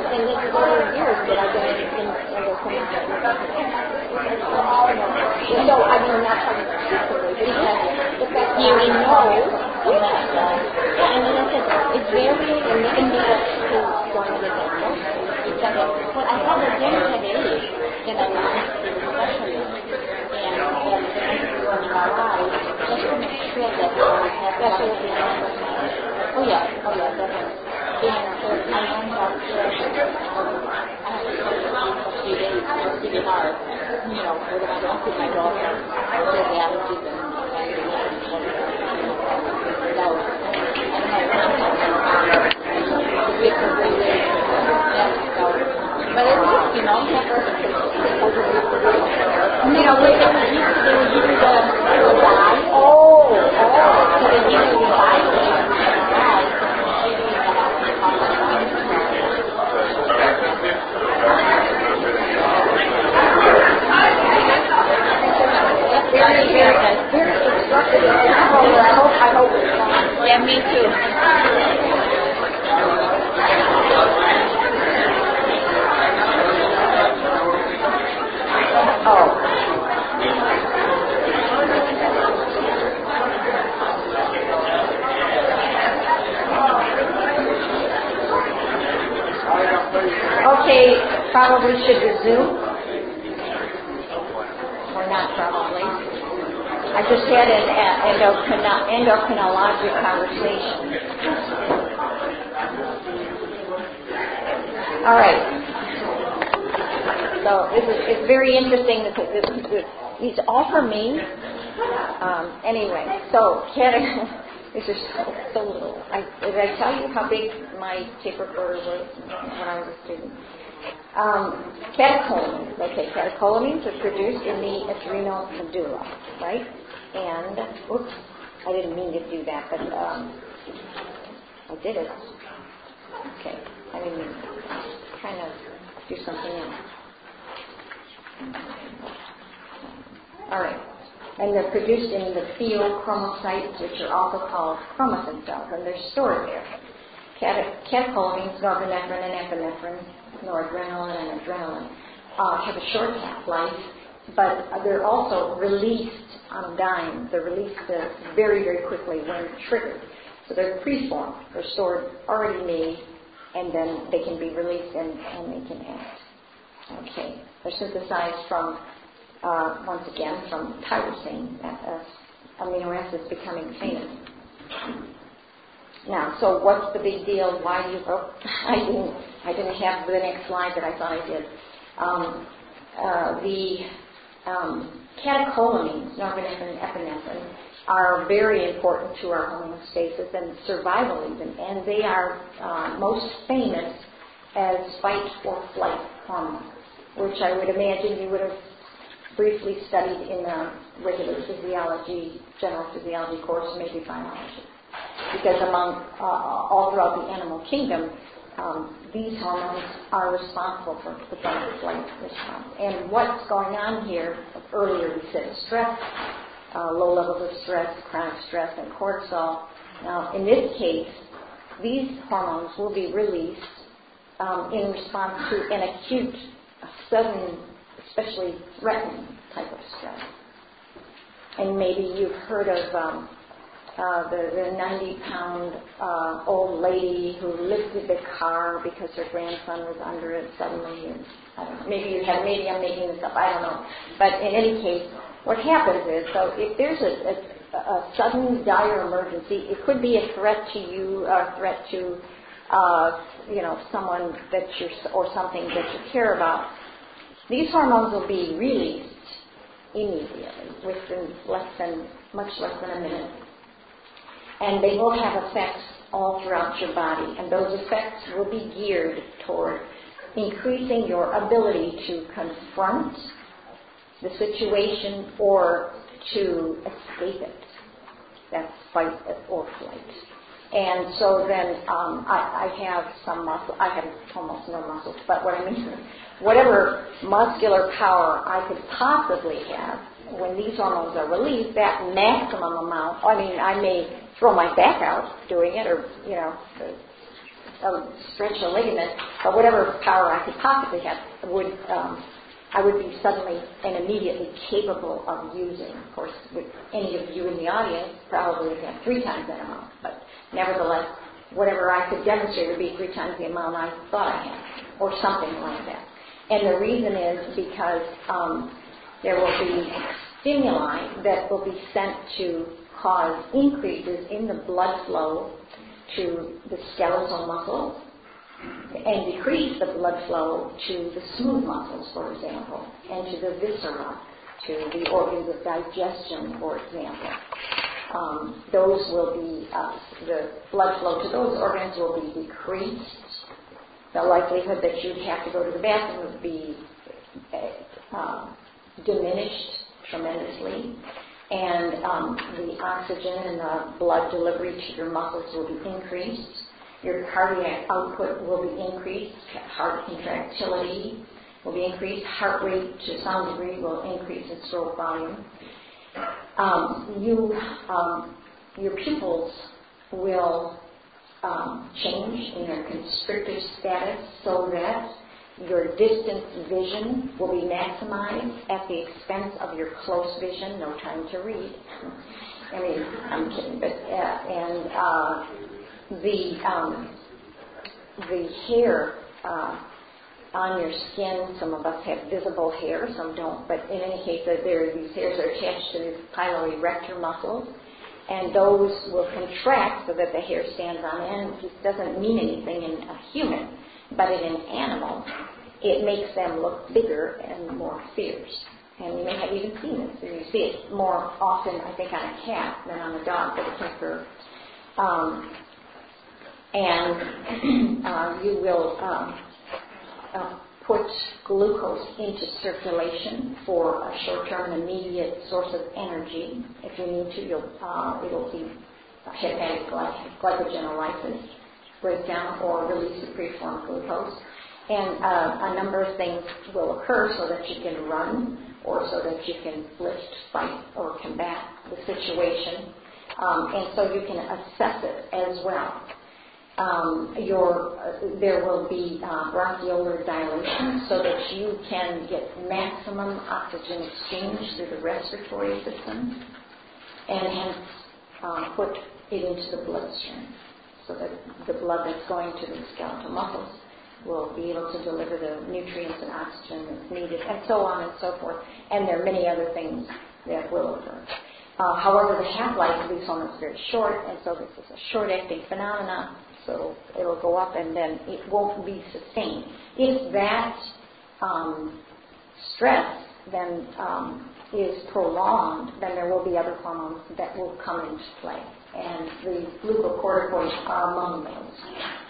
And this is over years that I've been in endocrinology. So I mean, I'm not talking specifically, but the fact that I know, and then I said, it's very, and they can do it to one of the but I have a different age than I want to be a specialist. And MRI, just to make sure that that's what we have. Oh yeah, definitely. And I learned about stress. I have to take a few days. It's pretty hard. You know, with my daughter, with the allergies and but at least, you know, with the dye. So they give you the dye. Very nice. Very instructive. I hope it's fun. Yeah, me too. Okay, probably should resume. Or not probably. I just had an endocrinologic conversation. All right. So it's very interesting. These all for me. Anyway, so this is so little. Did I tell you how big my tape recorder was when I was a student? Catecholamines. Okay, catecholamines are produced in the adrenal medulla, right? And, oops, I didn't mean to do that, but I did it. Okay, I didn't mean to kind of do something else. All right. And they're produced in the pheochromocytes, which are also called chromatin cells, and they're stored there. Catecholamines, norepinephrine and epinephrine, noradrenaline and adrenaline, have a short half-life, but they're also released on a dime. They're released very, very quickly when triggered. So they're preformed. They're stored already made, and then they can be released and they can act. Okay. They're synthesized from, once again, from tyrosine, amino acids becoming famous. Now, so what's the big deal? Why do you? Oh, I didn't have the next slide that I thought I did. The catecholamines, norepinephrine and epinephrine, are very important to our homeostasis and survival even, and they are most famous as fight or flight hormones, which I would imagine you would have briefly studied in a regular physiology, general physiology course, maybe biology. Because among all throughout the animal kingdom, these hormones are responsible for the fight or flight response. And what's going on here? Earlier we said stress, low levels of stress, chronic stress, and cortisol. Now, in this case, these hormones will be released in response to an acute, sudden, especially threatening type of stress. And maybe you've heard of the 90-pound old lady who lifted the car because her grandson was under it suddenly. And, I don't know, maybe you have. Maybe I'm making this up. I don't know. But in any case, what happens is, so if there's a sudden dire emergency, it could be a threat to you, a threat to someone that or something that you care about. These hormones will be released immediately, within much less than a minute. And they will have effects all throughout your body. And those effects will be geared toward increasing your ability to confront the situation or to escape it. That's fight or flight. And so then I have some muscle. I have almost no muscles, but what I mean is whatever muscular power I could possibly have when these hormones are released, that maximum amount, I mean, I may throw my back out doing it or, stretch a ligament, but whatever power I could possibly have I would be suddenly and immediately capable of using. Of course, with any of you in the audience, probably would have 3 times that amount, but nevertheless, whatever I could demonstrate would be 3 times the amount I thought I had, or something like that. And the reason is because there will be stimuli that will be sent to cause increases in the blood flow to the skeletal muscles and decrease the blood flow to the smooth muscles, for example, and to the viscera, to the organs of digestion, for example. Those will be, the blood flow to those organs will be decreased. The likelihood that you'd have to go to the bathroom would be diminished tremendously. And the oxygen and the blood delivery to your muscles will be increased. Your cardiac output will be increased. Heart contractility will be increased. Heart rate, to some degree, will increase in stroke volume. Your pupils will change in their constrictive status so that your distance vision will be maximized at the expense of your close vision. No time to read. I mean, I'm kidding, but the hair on your skin. Some of us have visible hair, some don't. But in any case, these hairs are attached to the piloerector muscles, and those will contract so that the hair stands on end. This doesn't mean anything in a human, but in an animal, it makes them look bigger and more fierce. And you may have even seen this. You see it more often, I think, on a cat than on a dog that it can and you will put glucose into circulation for a short-term and immediate source of energy. If you need to, it'll be hepatic glycogenolysis, breakdown or release of preformed glucose. And a number of things will occur so that you can run or so that you can lift, fight, or combat the situation. And so you can assess it as well. There will be bronchiolar dilation so that you can get maximum oxygen exchange through the respiratory system and hence put it into the bloodstream so that the blood that's going to the skeletal muscles will be able to deliver the nutrients and oxygen that's needed, and so on and so forth. And there are many other things that will occur. However, the half-life of these hormones is very short, and so this is a short-acting phenomenon. So it'll go up and then it won't be sustained. If that stress then is prolonged, then there will be other hormones that will come into play. And the glucocorticoids are among those.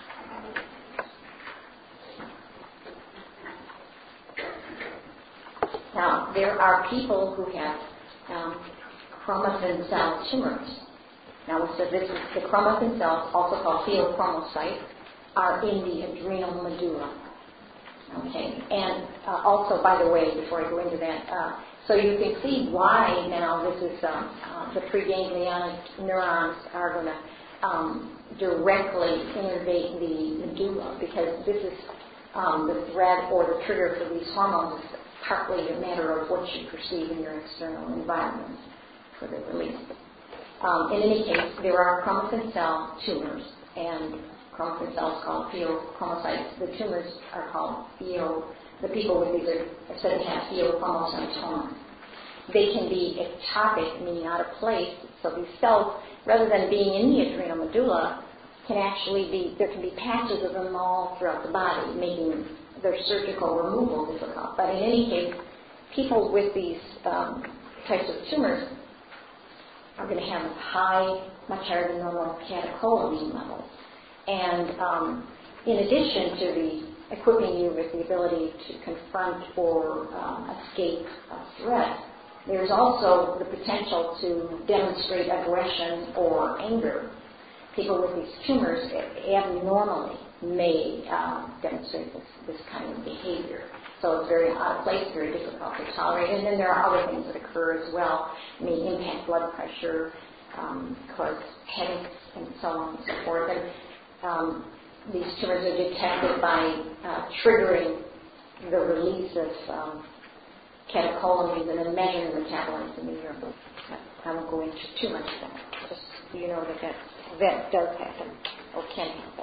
Now, there are people who have chromatin cell tumors. Now, we said this is the chromatin cells, also called pheochromocytes, are in the adrenal medulla. Okay, and also, by the way, before I go into that, so you can see why now this is the preganglionic neurons are going to directly innervate the medulla, because this is the thread or the trigger for these hormones. Is partly a matter of what you perceive in your external environment for the release. In any case, there are chromatin cell tumors, and chromatin cells called pheochromocytes. The tumors are called the people with these are said to have pheochromocytoma. They can be ectopic, meaning out of place. So these cells, rather than being in the adrenal medulla, there can be patches of them all throughout the body, making their surgical removal difficult. But in any case, people with these types of tumors are going to have much higher than normal catecholamine levels. And in addition to the equipping you with the ability to confront or escape a threat, there's also the potential to demonstrate aggression or anger. People with these tumors abnormally may demonstrate this kind of behavior. So it's very out of place, very difficult to tolerate. And then there are other things that occur as well. It may impact blood pressure, cause headaches, and so on and so forth. And these tumors are detected by triggering the release of catecholamines and then measuring the metabolites in the urine. I won't go into too much of that. Just so you know that does happen or can happen.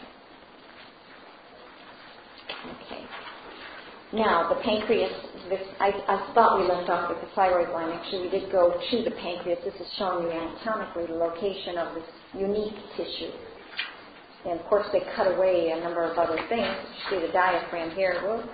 Okay. Now, the pancreas, I thought we left off with the thyroid gland. Actually, we did go to the pancreas. This is showing you anatomically the location of this unique tissue. And, of course, they cut away a number of other things. You see the diaphragm here. Whoop.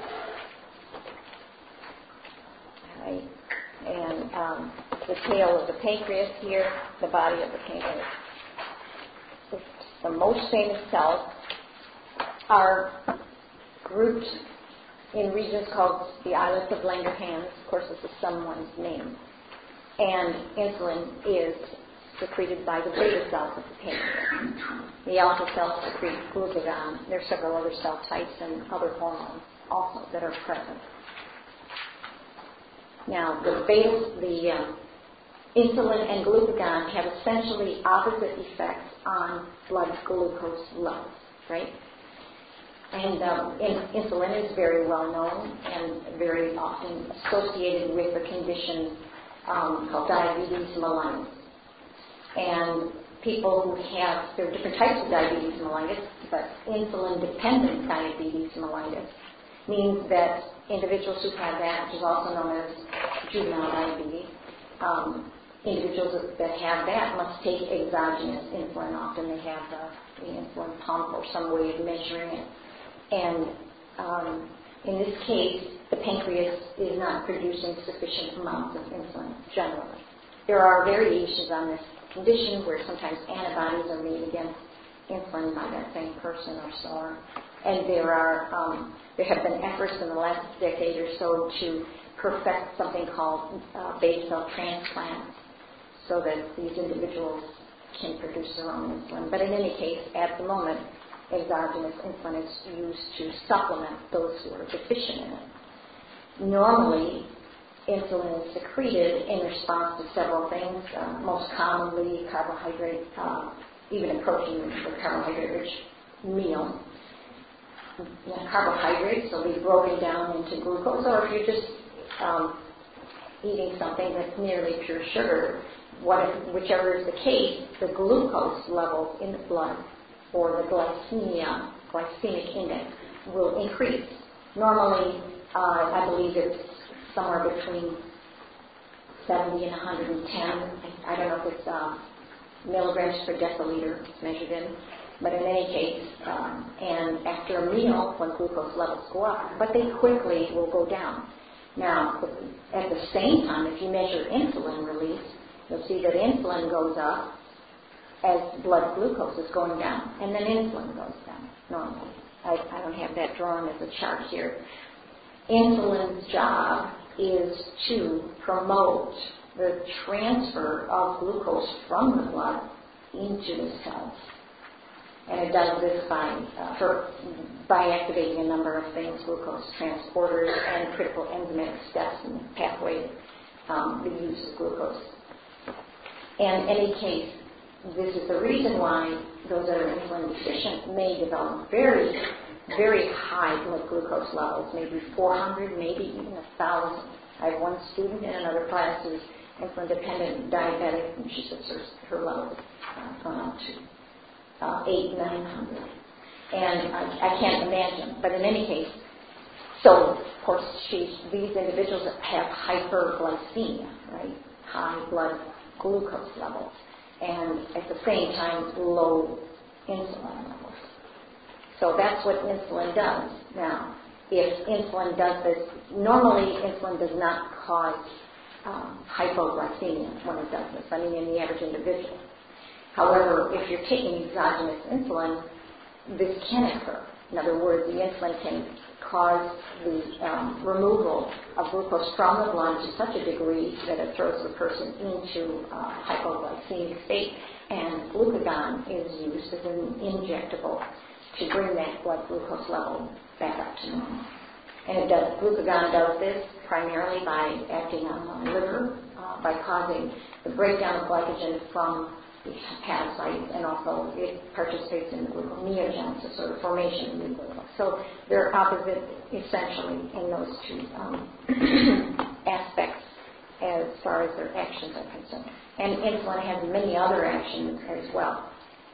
Right. And the tail of the pancreas here, the body of the pancreas. The most famous cells are grouped in regions called the islets of Langerhans. Of course, this is someone's name. And insulin is secreted by the beta cells of the pancreas. The alpha cells secrete glucagon. There are several other cell types and other hormones also that are present. Now, the insulin and glucagon have essentially opposite effects on blood glucose levels, right? And insulin is very well known and very often associated with a condition called diabetes mellitus. And people who there are different types of diabetes mellitus, but insulin-dependent diabetes mellitus means that individuals who have that, which is also known as juvenile diabetes, individuals that have that must take exogenous insulin. Often they have the insulin pump or some way of measuring it. And in this case, the pancreas is not producing sufficient amounts of insulin generally. There are variations on this condition where sometimes antibodies are made against insulin by that same person or so. And there have been efforts in the last decade or so to perfect something called beta cell transplants so that these individuals can produce their own insulin. But in any case, at the moment, exogenous insulin is used to supplement those who are deficient in it. Normally, insulin is secreted in response to several things, most commonly carbohydrate, even a protein or carbohydrate-rich meal. Carbohydrates will be broken down into glucose, or if you're just eating something that's nearly pure sugar, whichever is the case, the glucose levels in the blood or the glycemic index will increase. Normally, I believe it's somewhere between 70 and 110. I don't know if it's milligrams per deciliter it's measured in. But in any case, and after a meal, when glucose levels go up, but they quickly will go down. Now, at the same time, if you measure insulin release, you'll see that insulin goes up as blood glucose is going down, and then insulin goes down normally. I don't have that drawn as a chart here. Insulin's job is to promote the transfer of glucose from the blood into the cells. And it does this by activating a number of things, glucose transporters and critical enzymatic steps in the pathway, the use of glucose. And in any case, this is the reason why those that are insulin deficient may develop very, very high blood glucose levels, maybe 400, maybe even 1,000. I have one student in another class who's insulin-dependent diabetic, and she says her level has gone up to 800, 900. And I can't imagine. But in any case, so, of course, these individuals have hyperglycemia, right? High blood glucose levels. And at the same time, low insulin levels. So that's what insulin does. Now, if insulin does this, normally insulin does not cause hypoglycemia when it does this. I mean, in the average individual. However, if you're taking exogenous insulin, this can occur. In other words, the insulin can cause the removal of glucose from the blood to such a degree that it throws the person into a hypoglycemic state, and glucagon is used as an injectable to bring that blood glucose level back up to normal. And glucagon does this primarily by acting on the liver, by causing the breakdown of glycogen from the hepatocytes, and also it participates in the gluconeogenesis, or the formation of new glucose. So they're opposite essentially in those two aspects as far as their actions are concerned. And insulin has many other actions as well.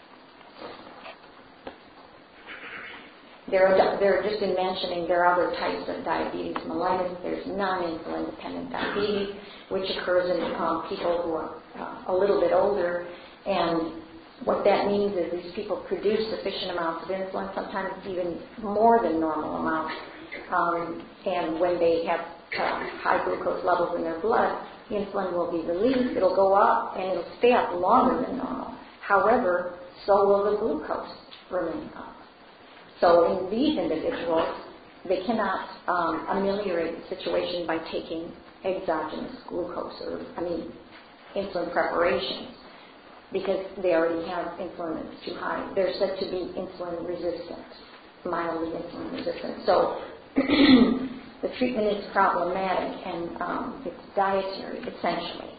They're just in mentioning there are other types of diabetes mellitus. There's non-insulin dependent diabetes, which occurs in people who are a little bit older. And what that means is these people produce sufficient amounts of insulin, sometimes even more than normal amounts. And when they have high glucose levels in their blood, insulin will be released, it'll go up, and it'll stay up longer than normal. However, so will the glucose remain up. So in these individuals, they cannot ameliorate the situation by taking exogenous glucose, insulin preparations, because they already have insulin that's too high. They're said to be insulin resistant, mildly insulin resistant. So the treatment is problematic, and it's dietary, essentially.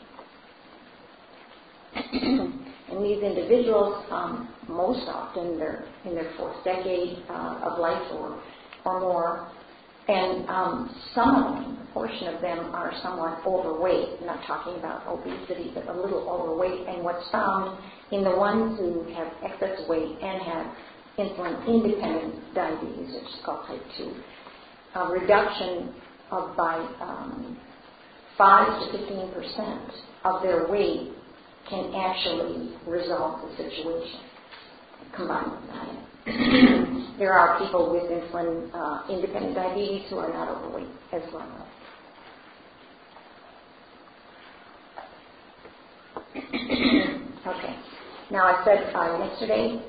And these individuals, most often, they're in their fourth decade of life or more, and some of them, a portion of them, are somewhat overweight. I'm not talking about obesity, but a little overweight. And what's found in the ones who have excess weight and have insulin-independent diabetes, which is called type 2, a reduction of by 5 to 15% of their weight can actually resolve the situation, combined with diet. There are people with insulin-independent diabetes who are not overweight as well. Okay. Now, I said yesterday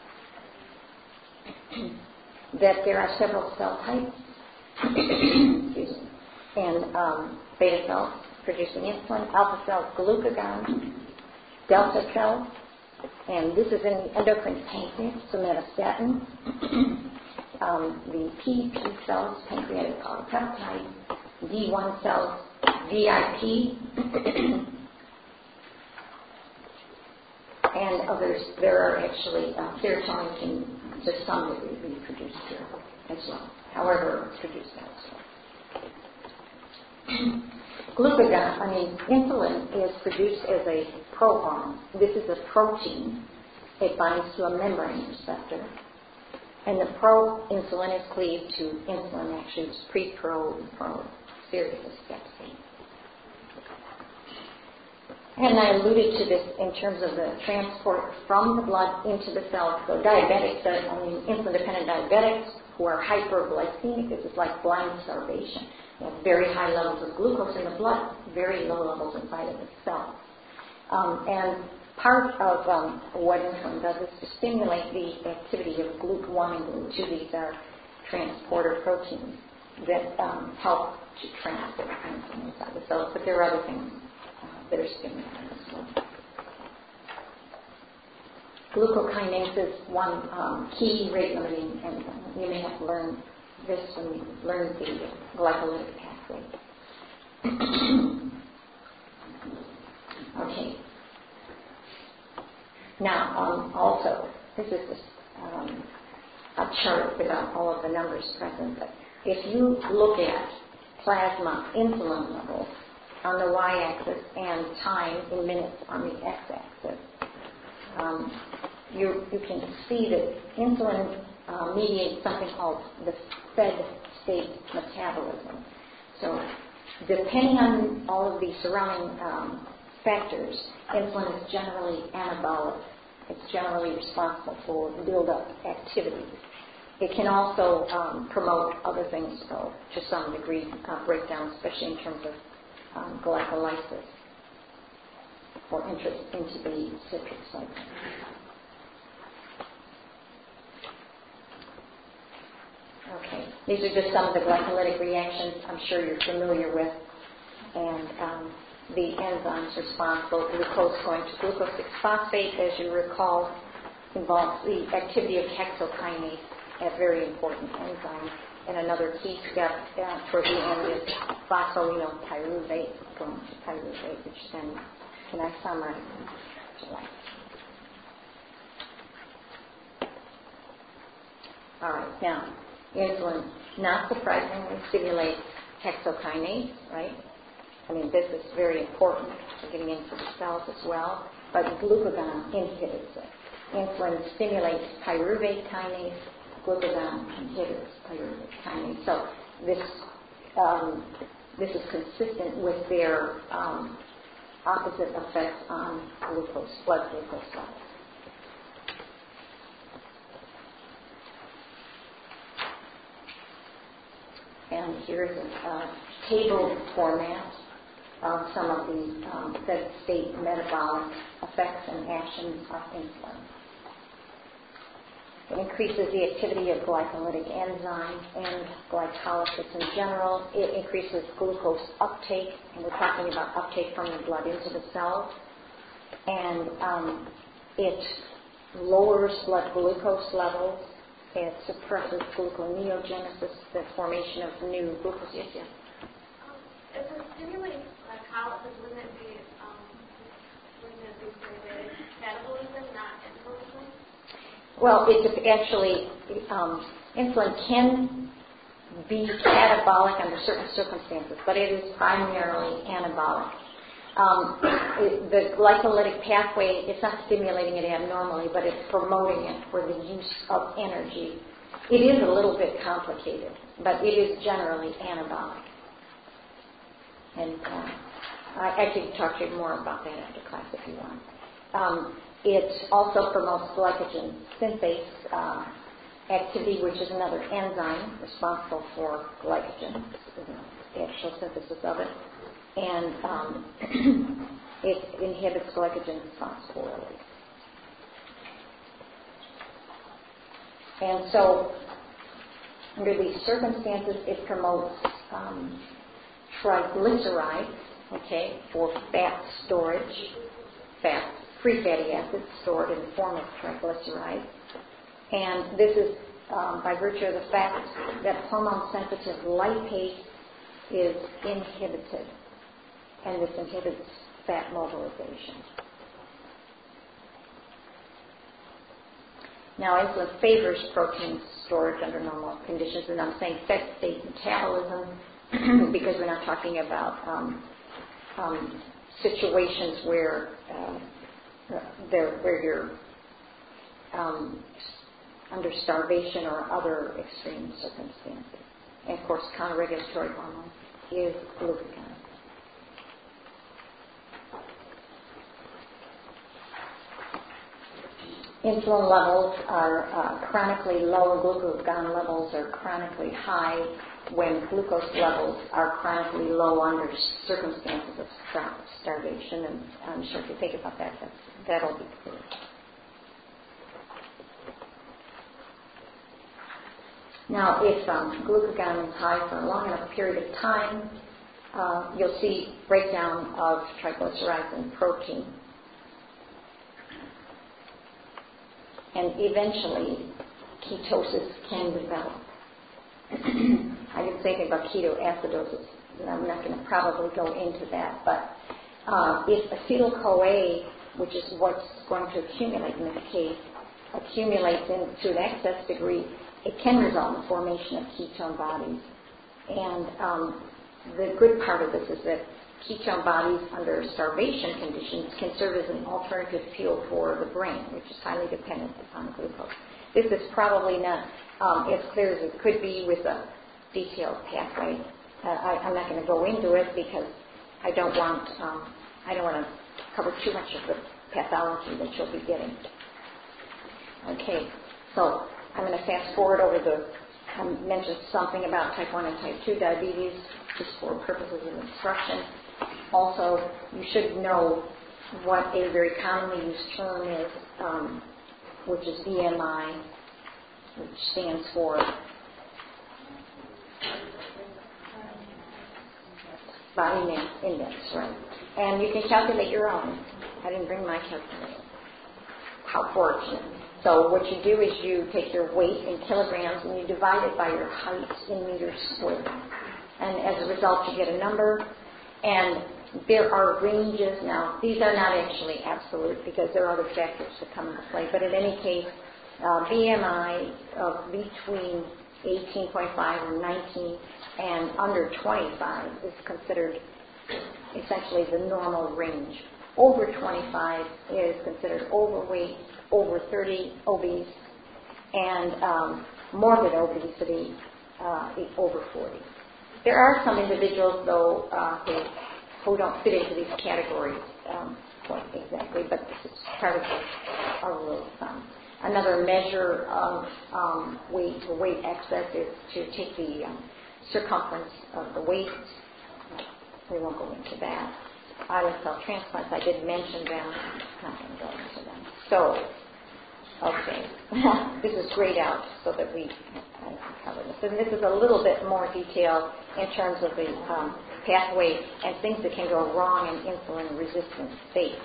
that there are several cell types, excuse me, and beta cells producing insulin, alpha cells, glucagon, delta cells, and this is in the endocrine pancreas, somatostatin, the PP cells, pancreatic polypeptide, D1 cells, VIP, and others. There are actually serotonin can to some degree be produced here as well. However, it's produced elsewhere. Glucagon, insulin is produced as a prohormone. This is a protein. It binds to a membrane receptor. And the pro-insulin is cleaved to insulin, actually it's pre-pro series of steps. And I alluded to this in terms of the transport from the blood into the cells. So diabetics, insulin-dependent diabetics who are hyperglycemic, this is like blind starvation. They have very high levels of glucose in the blood, very low levels inside of the cell. And part of what insulin does is to stimulate the activity of GLUT1 and GLUT2. These are transporter proteins that help to transport insulin inside the cells, but there are other things that are stimulated as well. Glucokinase is one key rate-limiting enzyme. You may have learned this when you learned the glycolytic pathway. Okay. Now, also, this is just a chart without all of the numbers present, but if you look at plasma insulin levels on the y-axis and time in minutes on the x-axis, you can see that insulin mediates something called the fed state metabolism. So depending on all of the surrounding factors, insulin is generally anabolic. It's generally responsible for build-up activities. It can also promote other things, though, to some degree, breakdown, especially in terms of glycolysis or interest into the citric cycle. Okay, these are just some of the glycolytic reactions I'm sure you're familiar with, and the enzymes responsible. Glucose going to glucose 6-phosphate, as you recall, involves the activity of hexokinase, a very important enzyme. And another key step toward the end is phosphoenolpyruvate going to pyruvate, which then, can I summarize? All right. Now, insulin, not surprisingly, stimulates hexokinase, right? I mean, this is very important for getting into the cells as well. But glucagon inhibits it. Insulin stimulates pyruvate kinase. Glucagon inhibits pyruvate kinase. So this is consistent with their opposite effects on glucose, blood glucose levels. And here's a table format of some of the steady-state metabolic effects and actions of insulin. It increases the activity of glycolytic enzymes and glycolysis in general. It increases glucose uptake, and we're talking about uptake from the blood into the cells. And it lowers blood glucose levels. It suppresses gluconeogenesis, the formation of new glucose. Yes, yes. If it stimulates glycolysis, wouldn't it be catabolism, not anabolism? Well, it's actually insulin can be catabolic under certain circumstances, but it is primarily anabolic. The glycolytic pathway, it's not stimulating it abnormally, but it's promoting it for the use of energy. It is a little bit complicated, but it is generally anabolic. And I can talk to you more about that after class if you want. It also promotes glycogen synthase activity, which is another enzyme responsible for glycogen, the actual synthesis of it. And it inhibits glycogen phosphorylase. And so, under these circumstances, it promotes triglycerides, okay, for fat storage, free fatty acids stored in the form of triglycerides. And this is by virtue of the fact that hormone-sensitive lipase is inhibited. And this inhibits fat mobilization. Now, insulin favors protein storage under normal conditions, and I'm saying steady-state metabolism because we're not talking about situations where you're under starvation or other extreme circumstances. And of course, counter-regulatory hormone is glucagon. Insulin levels are chronically low, glucagon levels are chronically high when glucose levels are chronically low under circumstances of starvation. And I'm sure if you think about that, that'll be clear. Now, if glucagon is high for a long enough period of time, you'll see breakdown of triglycerides and protein. And eventually, ketosis can develop. I didn't say anything about ketoacidosis, and I'm not going to probably go into that. But if acetyl-CoA, which is what's going to accumulate in this case, accumulates to an excess degree, it can result in the formation of ketone bodies. And the good part of this is that ketone bodies under starvation conditions can serve as an alternative fuel for the brain, which is highly dependent upon glucose. This is probably not as clear as it could be with a detailed pathway. I'm not going to go into it because I don't want to cover too much of the pathology that you'll be getting. Okay, so I'm going to fast forward over I mentioned something about type 1 and type 2 diabetes just for purposes of instruction. Also, you should know what a very commonly used term is, which is BMI, which stands for body mass index, right? And you can calculate your own. I didn't bring my calculator. How fortunate. So what you do is you take your weight in kilograms and you divide it by your height in meters squared. And as a result, you get a number. And there are ranges. Now, these are not actually absolute because there are other factors that come into play. But in any case, BMI of between 18.5 or 19 and under 25 is considered essentially the normal range. Over 25 is considered overweight, over 30 obese, and morbid obesity over 40. There are some individuals, though, who don't fit into these categories quite exactly, but this is part of the rule of thumb. Another measure of weight excess is to take the circumference of the waist. We won't go into that. Islet cell transplants, I did mention them. I'm not going to go into them. So, okay. This is grayed out so that we can cover this. And this is a little bit more detail in terms of the pathway and things that can go wrong in insulin-resistant states.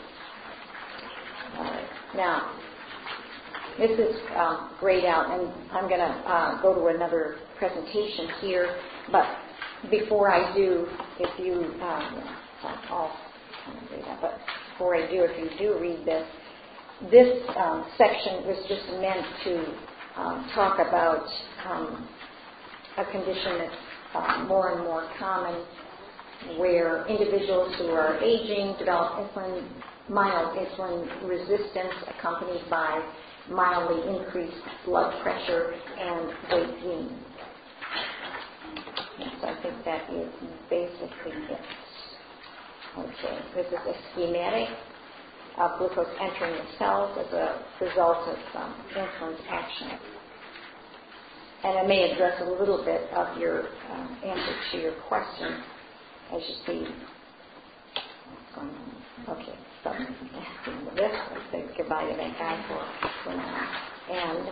Now, this is grayed out, and I'm going to go to another presentation here. But before I do, if you, but before I do, if you do read this, this section was just meant to talk about a condition that's more and more common, where individuals who are aging develop mild insulin resistance accompanied by mildly increased blood pressure and weight gain. So I think that is basically it. Okay, this is a schematic of glucose entering the cells as a result of insulin's action. And I may address a little bit of your answer to your question as you see what's going on. Okay, so this, let's say goodbye to that guy for now. And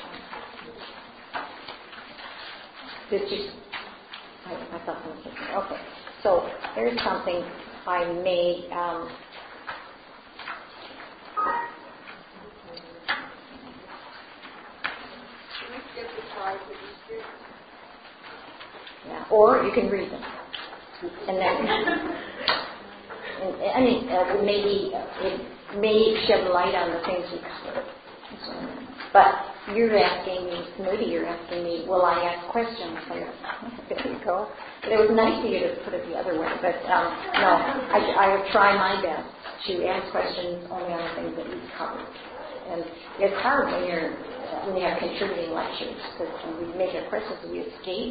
did you? I thought something. Okay, so here's something I may. Yeah, or you can read them, and then. I mean, maybe it may shed light on the things we covered. But you're asking me, maybe you're asking me, will I ask questions? There you go. But it was nice of you to put it the other way. But no, I would try my best to ask questions only on the things that we've covered. And it's hard when you have contributing lectures, because when we make our questions, we escape.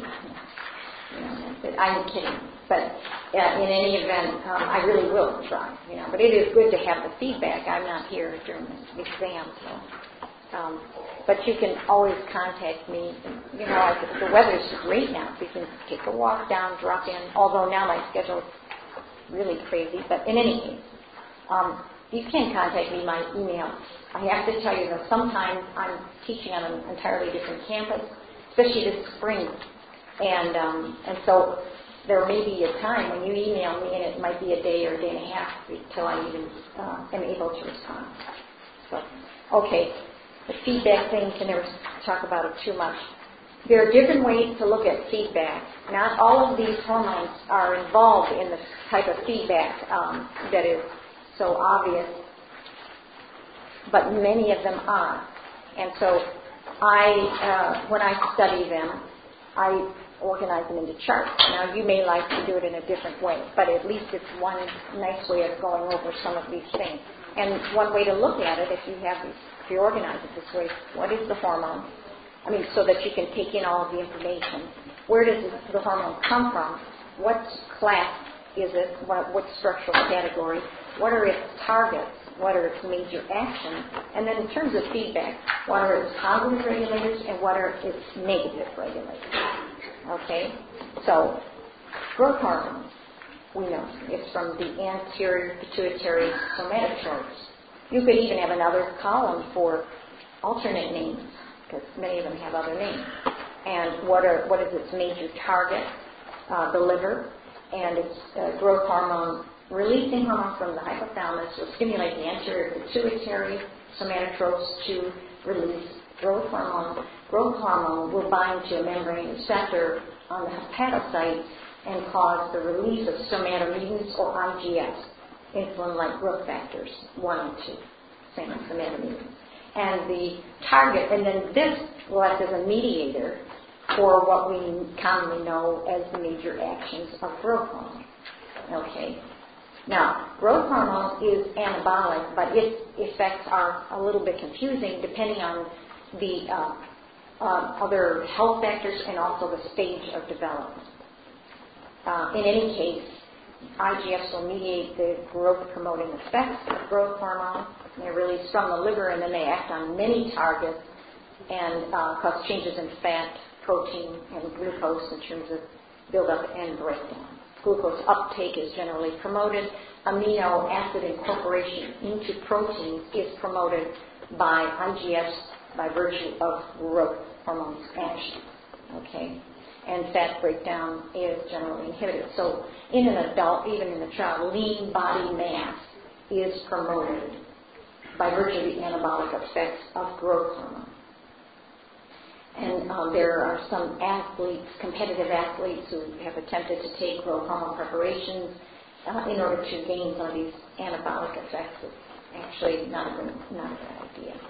I'm kidding, but in any event, I really will try. But it is good to have the feedback. I'm not here during the exam, so. But you can always contact me. The weather's great now, so you can take a walk down, drop in. Although now my schedule's really crazy, but in any case, you can contact me. My email. I have to tell you that sometimes I'm teaching on an entirely different campus, especially this spring. And so there may be a time when you email me, and it might be a day or a day and a half until I even am able to respond. So, okay, the feedback thing, can never talk about it too much. There are different ways to look at feedback. Not all of these hormones are involved in the type of feedback that is so obvious, but many of them are. And so when I study them, I organize them into charts. Now, you may like to do it in a different way, but at least it's one nice way of going over some of these things. And one way to look at it, if you organize it this way, what is the hormone? So that you can take in all of the information. Where does the hormone come from? What class is it? What structural category? What are its targets? What are its major actions? And then in terms of feedback, what are its positive regulators and what are its negative regulators? Okay? So, growth hormone, we know, it's from the anterior pituitary somatotrophs. You could even have another column for alternate names, because many of them have other names. And what is its major target? The liver, and its growth hormone, releasing hormone from the hypothalamus will stimulate the anterior pituitary somatotrophs to release growth hormone. Growth hormone will bind to a membrane receptor on the hepatocyte and cause the release of somatomedins or IGS, insulin-like growth factors 1 and 2, same as somatomedins. And the target, and then this will act as a mediator for what we commonly know as the major actions of growth hormone. Okay. Now, growth hormone is anabolic, but its effects are a little bit confusing depending on the other health factors and also the stage of development. In any case, IGFs will mediate the growth-promoting effects of growth hormone. They're released from the liver, and then they act on many targets and cause changes in fat, protein, and glucose in terms of buildup and breakdown. Glucose uptake is generally promoted. Amino acid incorporation into proteins is promoted by IGFs by virtue of growth hormone's action. Okay? And fat breakdown is generally inhibited. So in an adult, even in a child, lean body mass is promoted by virtue of the anabolic effects of growth hormone. And there are some athletes, competitive athletes, who have attempted to take growth hormone preparations in order to gain some of these anabolic effects. It's actually not a good idea.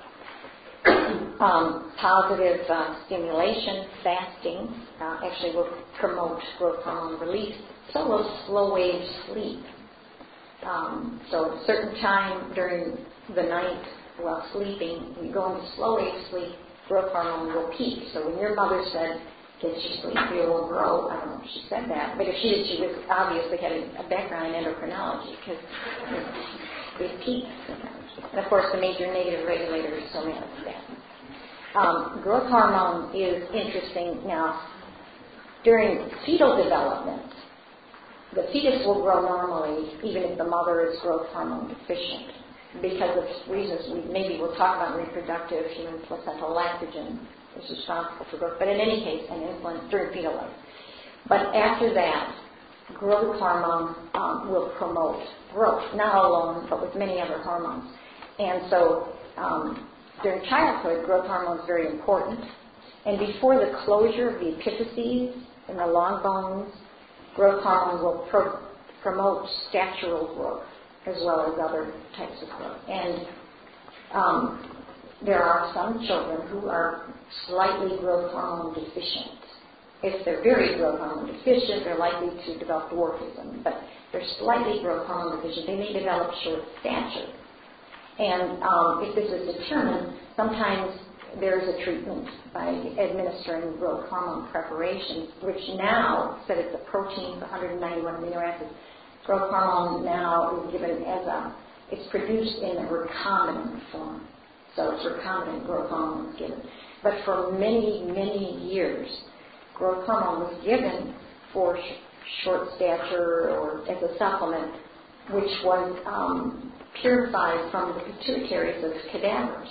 Positive stimulation, fasting, actually will promote growth hormone release. So will slow wave sleep. So at a certain time during the night while sleeping, you go into slow wave sleep, growth hormone will peak. So when your mother said, "Get your sleep, you will grow," I don't know if she said that, but if she did, she was obviously had a background in endocrinology because it peaks. And of course, the major negative regulator is somatostatin. Growth hormone is interesting. Now, during fetal development, the fetus will grow normally even if the mother is growth hormone deficient, because of reasons maybe we'll talk about. Reproductive human placental lactogen is responsible for growth, but in any case, an insulin during fetal life. But after that, growth hormone will promote growth, not alone, but with many other hormones. And so during childhood, growth hormone is very important. And before the closure of the epiphyses in the long bones, growth hormone will promote statural growth as well as other types of growth. And there are some children who are slightly growth hormone deficient. If they're very growth hormone deficient, they're likely to develop dwarfism. But if they're slightly growth hormone deficient, they may develop short stature. And if this is determined, sometimes there is a treatment by administering growth hormone preparations, which now, instead of the proteins, 191 amino acids, growth hormone now is given as it's produced in a recombinant form. So it's recombinant growth hormone is given. But for many, many years, growth hormone was given for short stature or as a supplement, which was purified from the pituitaries of cadavers.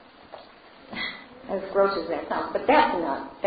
As gross as that sounds, but that's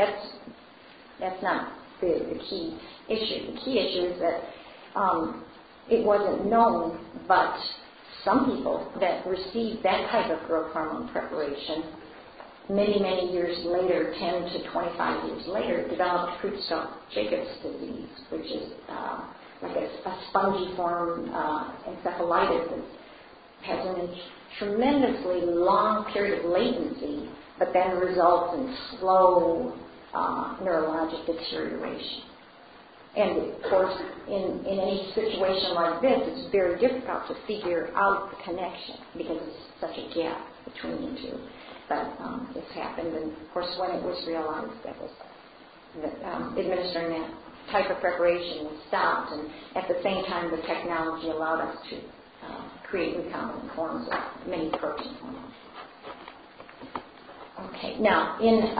not the key issue. The key issue is that it wasn't known, but some people that received that type of growth hormone preparation many, many years later, 10 to 25 years later, developed Creutzfeldt-Jacobs disease, which is like a spongiform encephalitis that has a tremendously long period of latency, but then results in slow neurologic deterioration. And of course, in any situation like this, it's very difficult to figure out the connection because there's such a gap between the two. But this happened, and of course, when it was realized that administering that type of preparation was stopped, and at the same time, the technology allowed us to create recombinant forms of many protein hormones. Okay, now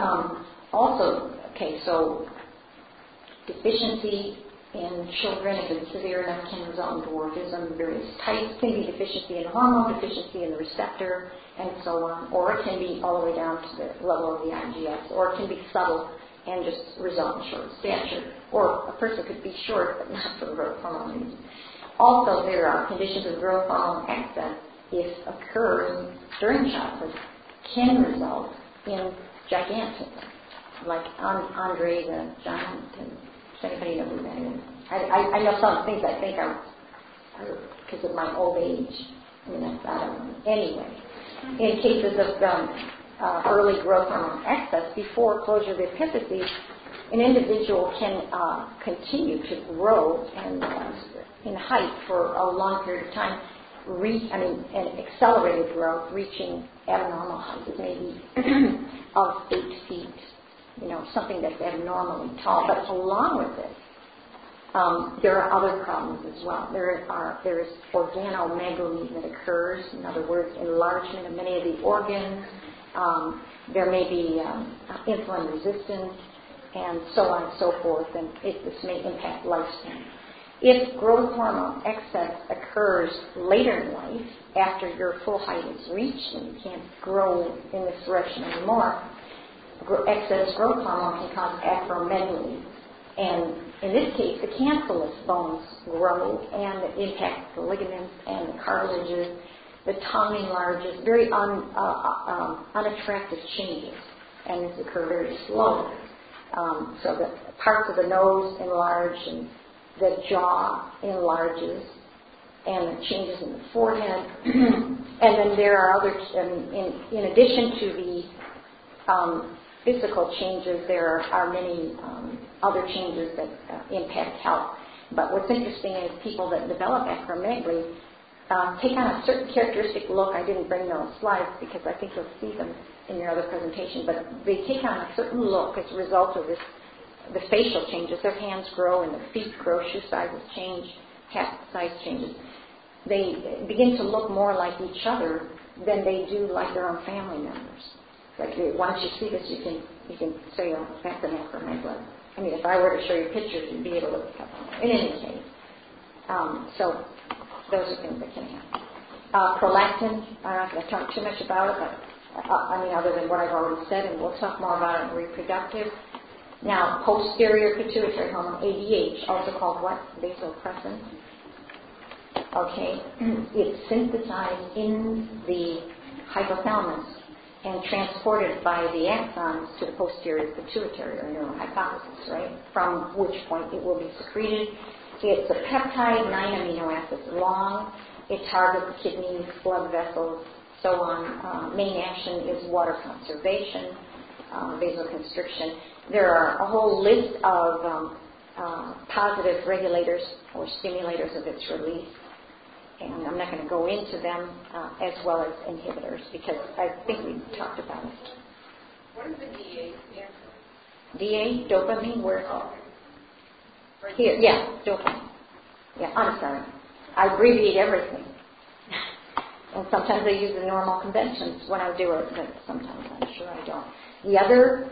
so deficiency in children, if it's severe enough, can result in dwarfism. Various types can be deficiency in the hormone, deficiency in the receptor, and so on. Or it can be all the way down to the level of the IGFs, or it can be subtle and just result in short stature. Or a person could be short, but not for growth hormone reasons. Also, there are conditions of growth hormone excess, if occurs during childhood, can result in gigantism, like Andre the Giant. Does anybody know who that is? I know some things I think are because of my old age. Anyway, in cases of early growth hormone excess, before closure of the epiphyses, an individual can continue to grow and in height for a long period of time, an accelerated growth, reaching abnormal heights, maybe of 8 feet, something that's abnormally tall. But along with this, there are other problems as well. There is organomegaly that occurs, in other words, enlargement of many of the organs. There may be insulin resistance, and so on and so forth, and this may impact lifespan. If growth hormone excess occurs later in life, after your full height is reached and you can't grow in this direction anymore, excess growth hormone can cause acromegaly. And in this case, the cancellous bones grow and it impacts the ligaments and the cartilages. The tongue enlarges, very unattractive changes, and this occurs very slowly. So the parts of the nose enlarge and the jaw enlarges, and the changes in the forehead. And then there are other, in addition to the physical changes, there are many other changes that impact health. But what's interesting is people that develop acromegaly take on a certain characteristic look. I didn't bring those slides because I think you'll see them in your other presentation, but they take on a certain look as a result of the facial changes. Their hands grow and their feet grow, shoe sizes change, hat size changes. They begin to look more like each other than they do like their own family members. Like once you see this, you can say, oh, that's an acromegaly. I mean, if I were to show you pictures, you'd be able to look at them. In any case, so those are things that can happen. Prolactin, I'm not going to talk too much about it, but other than what I've already said, and we'll talk more about it in reproductive. Now, posterior pituitary hormone, ADH, also called what? Vasopressin. Okay, it's synthesized in the hypothalamus and transported by the axons to the posterior pituitary or neurohypophysis, right? From which point it will be secreted. It's a peptide, 9 amino acids long. It targets kidneys, blood vessels, so on. Main action is water conservation, vasoconstriction. There are a whole list of positive regulators or stimulators of its release, and I'm not going to go into them, as well as inhibitors, because I think we talked about it. What is the DA stand for? DA, dopamine, where? Here, yeah, dopamine. Yeah, I'm sorry. I abbreviate everything. And sometimes I use the normal conventions when I do it, but sometimes I'm sure I don't. The other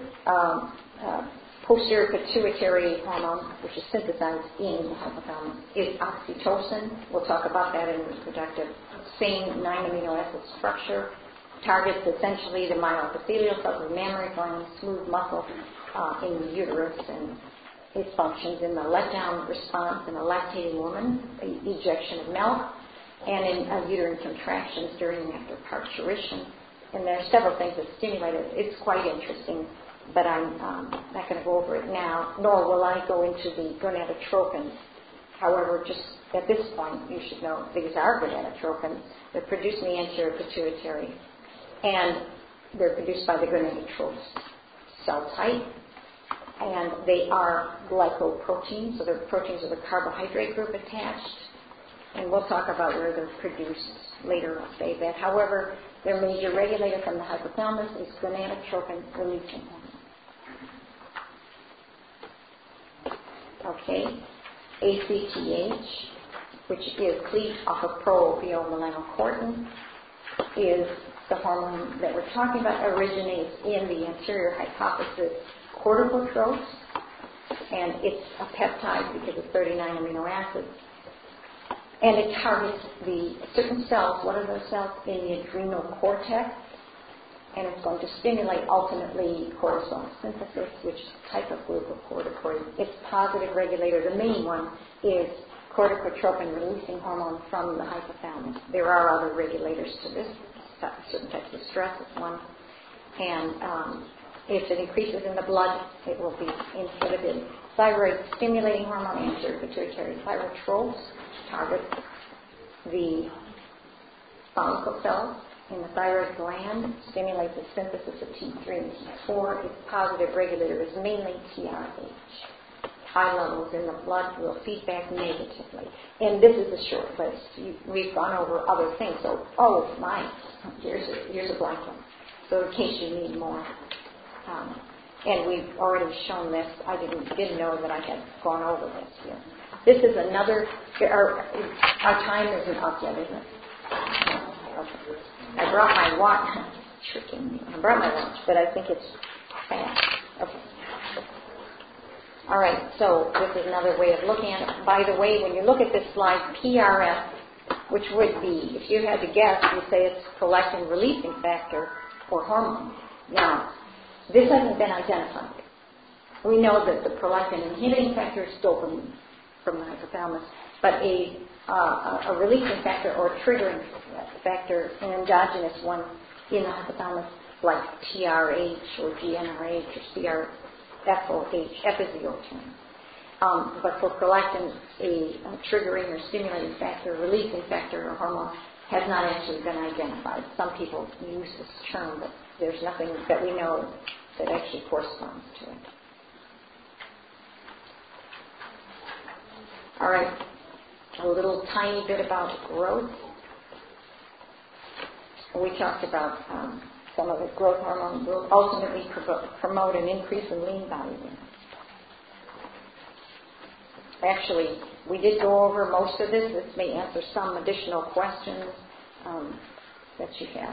posterior pituitary hormone, which is synthesized in the hypothalamus, is oxytocin. We'll talk about that in reproductive. Same 9 amino acid structure. Targets essentially the myoepithelial cells of the mammary gland, smooth muscle in the uterus, and it functions in the letdown response in a lactating woman, ejection of milk, and in uterine contractions during and after parturition. And there are several things that stimulate it. It's quite interesting, but I'm not going to go over it now, nor will I go into the gonadotropins. However, just at this point, you should know these are gonadotropins. They're produced in the anterior pituitary, and they're produced by the gonadotrophs cell type, and they are glycoproteins, so they're proteins with a carbohydrate group attached, and we'll talk about where they're produced later. I'll say that. However, their major regulator from the hypothalamus is gonadotropin releasing hormone. Okay, ACTH, which is cleaved off of pro-opiomelanocortin, is the hormone that we're talking about, originates in the anterior hypophysis corticotropes, and it's a peptide because of 39 amino acids. And it targets the certain cells. What are those cells? In the adrenal cortex. And it's going to stimulate ultimately cortisol synthesis, which is a type of glucocorticoid. Its positive regulator, the main one, is corticotropin releasing hormone from the hypothalamus. There are other regulators to this. Certain types of stress is one. And if it increases in the blood, it will be inhibited. Thyroid stimulating hormone, anterior pituitary thyrotropes, target the follicle cells in the thyroid gland, stimulate the synthesis of T3 and T4. Its positive regulator is mainly TRH. High levels in the blood will feedback negatively. And this is a short list. We've gone over other things. So, here's a blank one. So in case you need more. And we've already shown this. I didn't know that I had gone over this here. This is another, our time isn't up yet, is it? Okay. I brought my watch. Tricking me. I brought my watch, but I think it's fast. Okay. All right, so this is another way of looking at it. By the way, when you look at this slide, PRF, which would be, if you had to guess, you say it's prolactin releasing factor or hormone. Now, this hasn't been identified. We know that the prolactin inhibiting factor is dopamine from the hypothalamus, but a releasing factor or triggering factor, an endogenous one in the hypothalamus, like TRH or GnRH or FOH, F is the old term. But for prolactin, a triggering or stimulating factor, releasing factor or hormone has not actually been identified. Some people use this term, but there's nothing that we know that actually corresponds to it. All right, a little tiny bit about growth. We talked about some of the growth hormone will ultimately promote an increase in lean body weight. Actually, we did go over most of this. This may answer some additional questions that you have.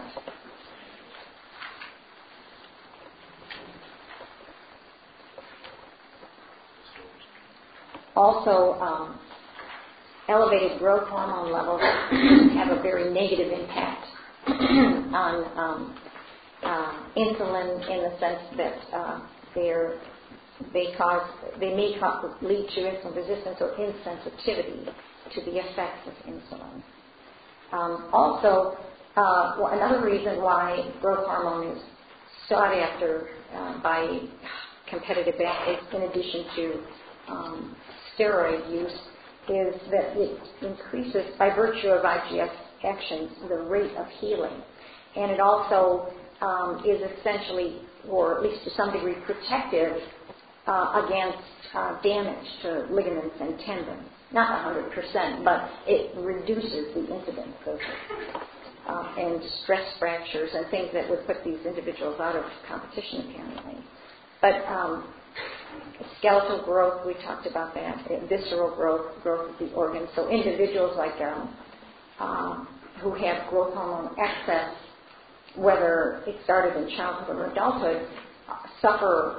Also, elevated growth hormone levels have a very negative impact on insulin, in the sense that they may lead to insulin resistance or insensitivity to the effects of insulin. Also, another reason why growth hormone is sought after by competitive athletes, in addition to steroid use, is that it increases, by virtue of IGF actions, the rate of healing. And it also is essentially, or at least to some degree, protective against damage to ligaments and tendons. Not 100%, but it reduces the incidence of and stress fractures and things that would put these individuals out of competition, apparently. But skeletal growth, we talked about that, visceral growth of the organs. So individuals like who have growth hormone excess, whether it started in childhood or adulthood, suffer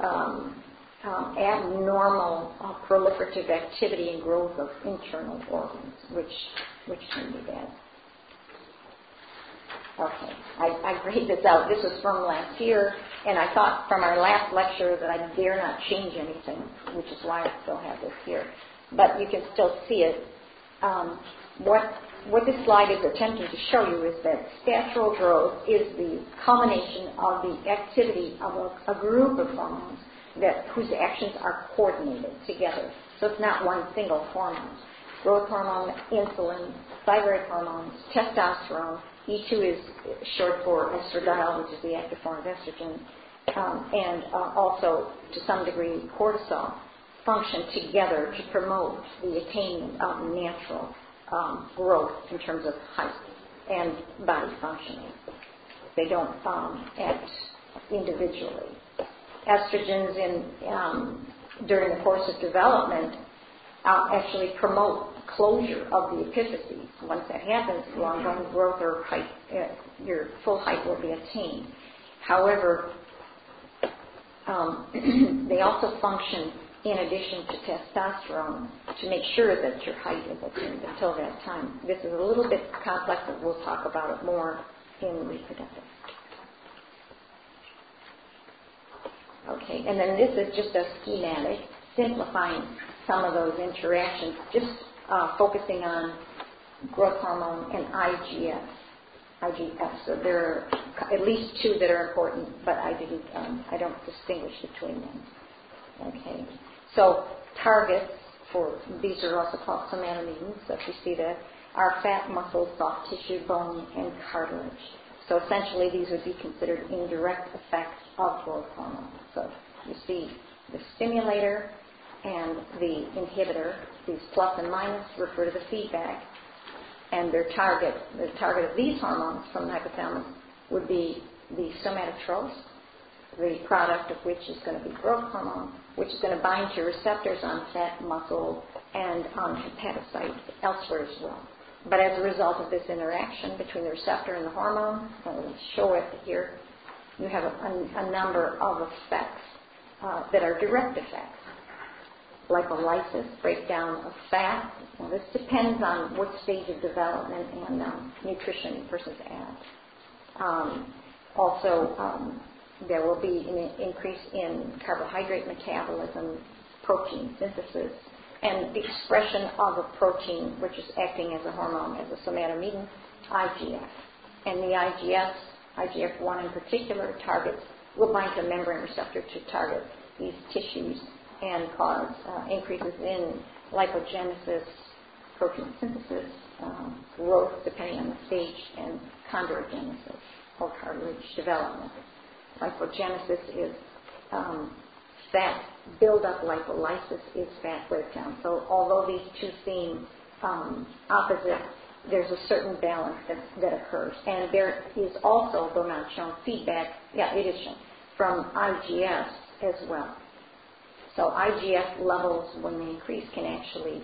abnormal proliferative activity and growth of internal organs, which can be bad. Okay, I grayed this out. This was from last year, and I thought from our last lecture that I dare not change anything, which is why I still have this here. But you can still see it. What this slide is attempting to show you is that statural growth is the culmination of the activity of a group of hormones whose actions are coordinated together. So it's not one single hormone. Growth hormone, insulin, thyroid hormones, testosterone. E2 is short for estradiol, which is the active form of estrogen, and also, to some degree, cortisol, function together to promote the attainment of natural growth in terms of height and body functioning. They don't act individually. Estrogens during the course of development actually promote closure of the epiphyses. Once that happens, long-term growth or height, your full height will be attained. However, they also function in addition to testosterone to make sure that your height is attained until that time. This is a little bit complex, but we'll talk about it more in reproductive. Okay, and then this is just a schematic simplifying some of those interactions, just focusing on growth hormone and IGF. So there are at least two that are important, but I don't distinguish between them. Okay, so targets for these are also called somatomedins. So if you see that, are fat, muscle, soft tissue, bone, and cartilage. So essentially these would be considered indirect effects of growth hormone. So you see the stimulator and the inhibitor, these plus and minus refer to the feedback, and their target, the target of these hormones from the hypothalamus would be the somatotrophs, the product of which is going to be growth hormone, which is going to bind to receptors on fat, muscle, and on hepatocytes elsewhere as well. But as a result of this interaction between the receptor and the hormone, I'll show it here, you have a number of effects that are direct effects. Lipolysis, breakdown of fat. Now this depends on what stage of development and nutrition a person's at. There will be an increase in carbohydrate metabolism, protein synthesis, and the expression of a protein which is acting as a hormone, as a somatomedin, IGF. And the IGF-1 in particular, will bind to a membrane receptor to target these tissues and cause increases in lipogenesis, protein synthesis, growth depending on the stage, and chondrogenesis, or cartilage development. Lipogenesis is fat buildup, lipolysis is fat breakdown. So although these two seem opposite, there's a certain balance that occurs. And there is also, though not shown, feedback, it is shown, from IGF as well. So IGF levels, when they increase, can actually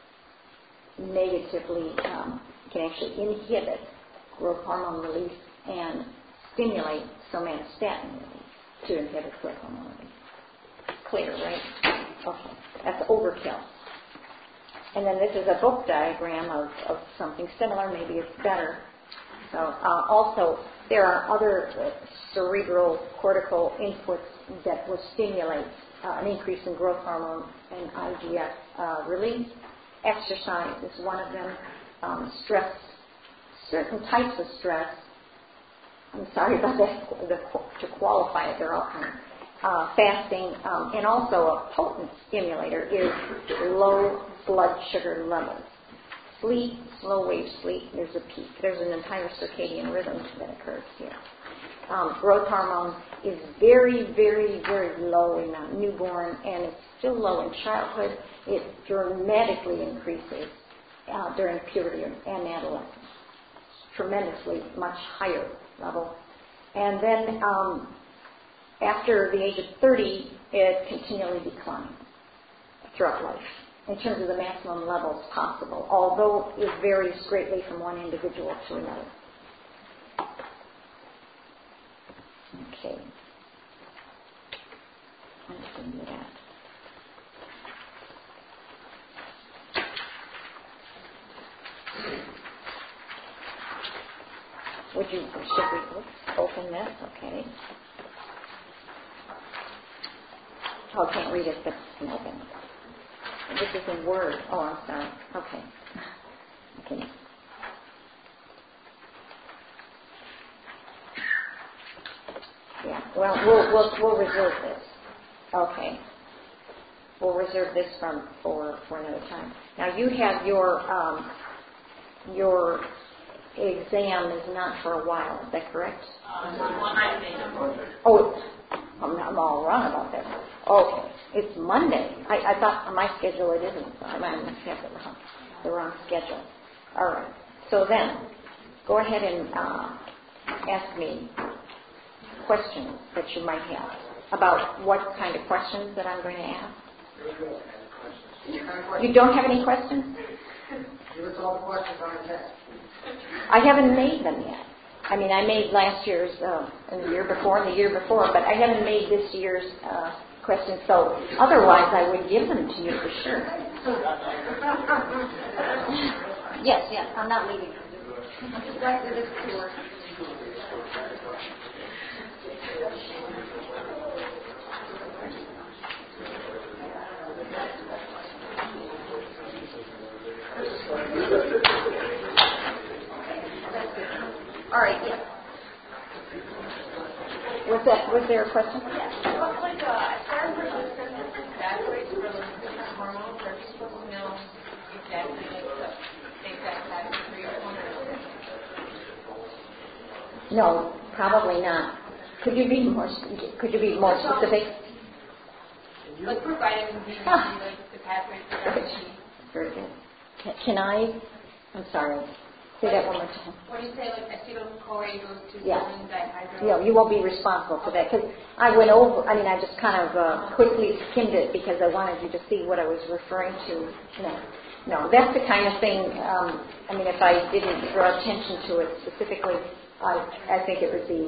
negatively, inhibit growth hormone release and stimulate somatostatin release to inhibit growth hormone release. Clear, right? Okay, that's overkill. And then this is a book diagram of something similar, maybe it's better. So also, there are other cerebral cortical inputs that will stimulate an increase in growth hormone and IGF release. Exercise is one of them. Stress, certain types of stress. I'm sorry about that. To qualify it, they're all kind of fasting, and also a potent stimulator is low blood sugar levels. Sleep, slow wave sleep, there's a peak. There's an entire circadian rhythm that occurs here. Growth hormone is very, very, very low in a newborn, and it's still low in childhood. It dramatically increases during puberty and adolescence. Tremendously much higher level. And then after the age of 30, it continually declines throughout life in terms of the maximum levels possible, although it varies greatly from one individual to another. Okay. Let's do that. Should we open this? Okay. Oh, I can't read it, but it's open. This is in Word. Oh, I'm sorry. Okay. Okay. Yeah. Well, we'll reserve this. Okay. We'll reserve this for another time. Now you have your exam is not for a while. Is that correct? Oh, I'm all wrong about that. Okay, it's Monday. I thought on my schedule it isn't. So I must have the wrong schedule. All right. So then, go ahead and ask me questions that you might have about what kind of questions that I'm going to ask. You don't have any questions? Give us all the questions on the test. I haven't made them yet. I mean, I made last year's and the year before and the year before, but I haven't made this year's questions. So otherwise, I would give them to you for sure. Yes, I'm not leaving. Just after this tour. All right, yeah. Was there a question? Yes. Well, like, as far as resistance evaluates for those different hormones, are you supposed to know exactly like the exact pattern? No, probably not. Could you be more specific? Like providing the pathway for that. Very good. Can I? I'm sorry. Say that one more time. When you say like acetylcholine goes to Yeah. dihydro. Yeah, you won't be responsible for that because I went over. I mean, I just kind of quickly skimmed it because I wanted you to see what I was referring to. No, that's the kind of thing. I mean, if I didn't draw attention to it specifically, I think it would be.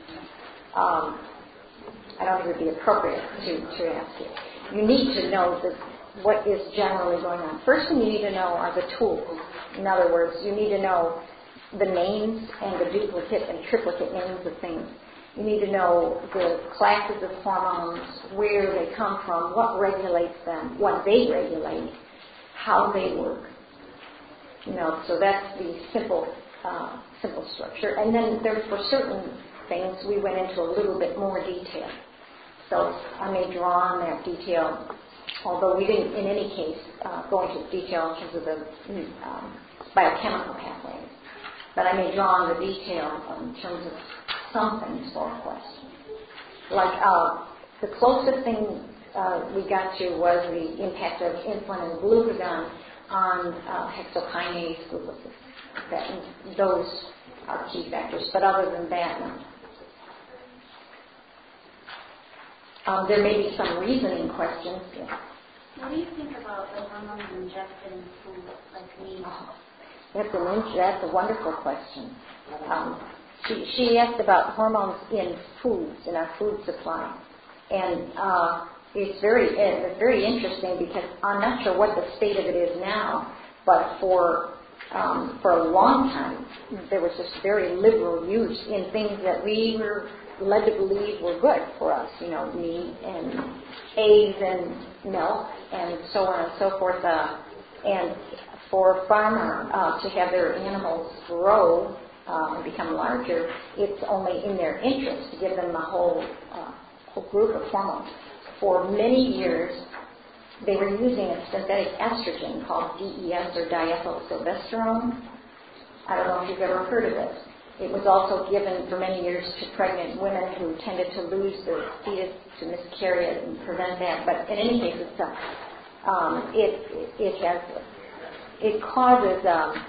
I don't think it would be appropriate to ask you. You need to know what is generally going on. First thing you need to know are the tools. In other words, you need to know the names and the duplicate and triplicate names of things. You need to know the classes of hormones, where they come from, what regulates them, what they regulate, how they work. So that's the simple structure. And then for certain things, we went into a little bit more detail. So I may draw on that detail, although we didn't, in any case, go into detail in terms of the biochemical pathways. But I may draw on the detail in terms of some things for a question. Like the closest thing we got to was the impact of insulin and glucagon on hexokinase glucose. Those are key factors. But other than that, no. There may be some reasoning questions. Yeah. What do you think about the hormones injected in food, like meat? That's a wonderful question. She asked about hormones in foods, in our food supply. And it's very interesting because I'm not sure what the state of it is now, but for a long time there was this very liberal use in things that we were led to believe were good for us, meat and eggs and milk and so on and so forth. And for a farmer to have their animals grow and become larger, it's only in their interest to give them a whole group of hormones. For many years, they were using a synthetic estrogen called DES or diethylstilbestrone. I don't know if you've ever heard of it. It was also given for many years to pregnant women who tended to lose their fetus to miscarry it and prevent that. But in any case, it causes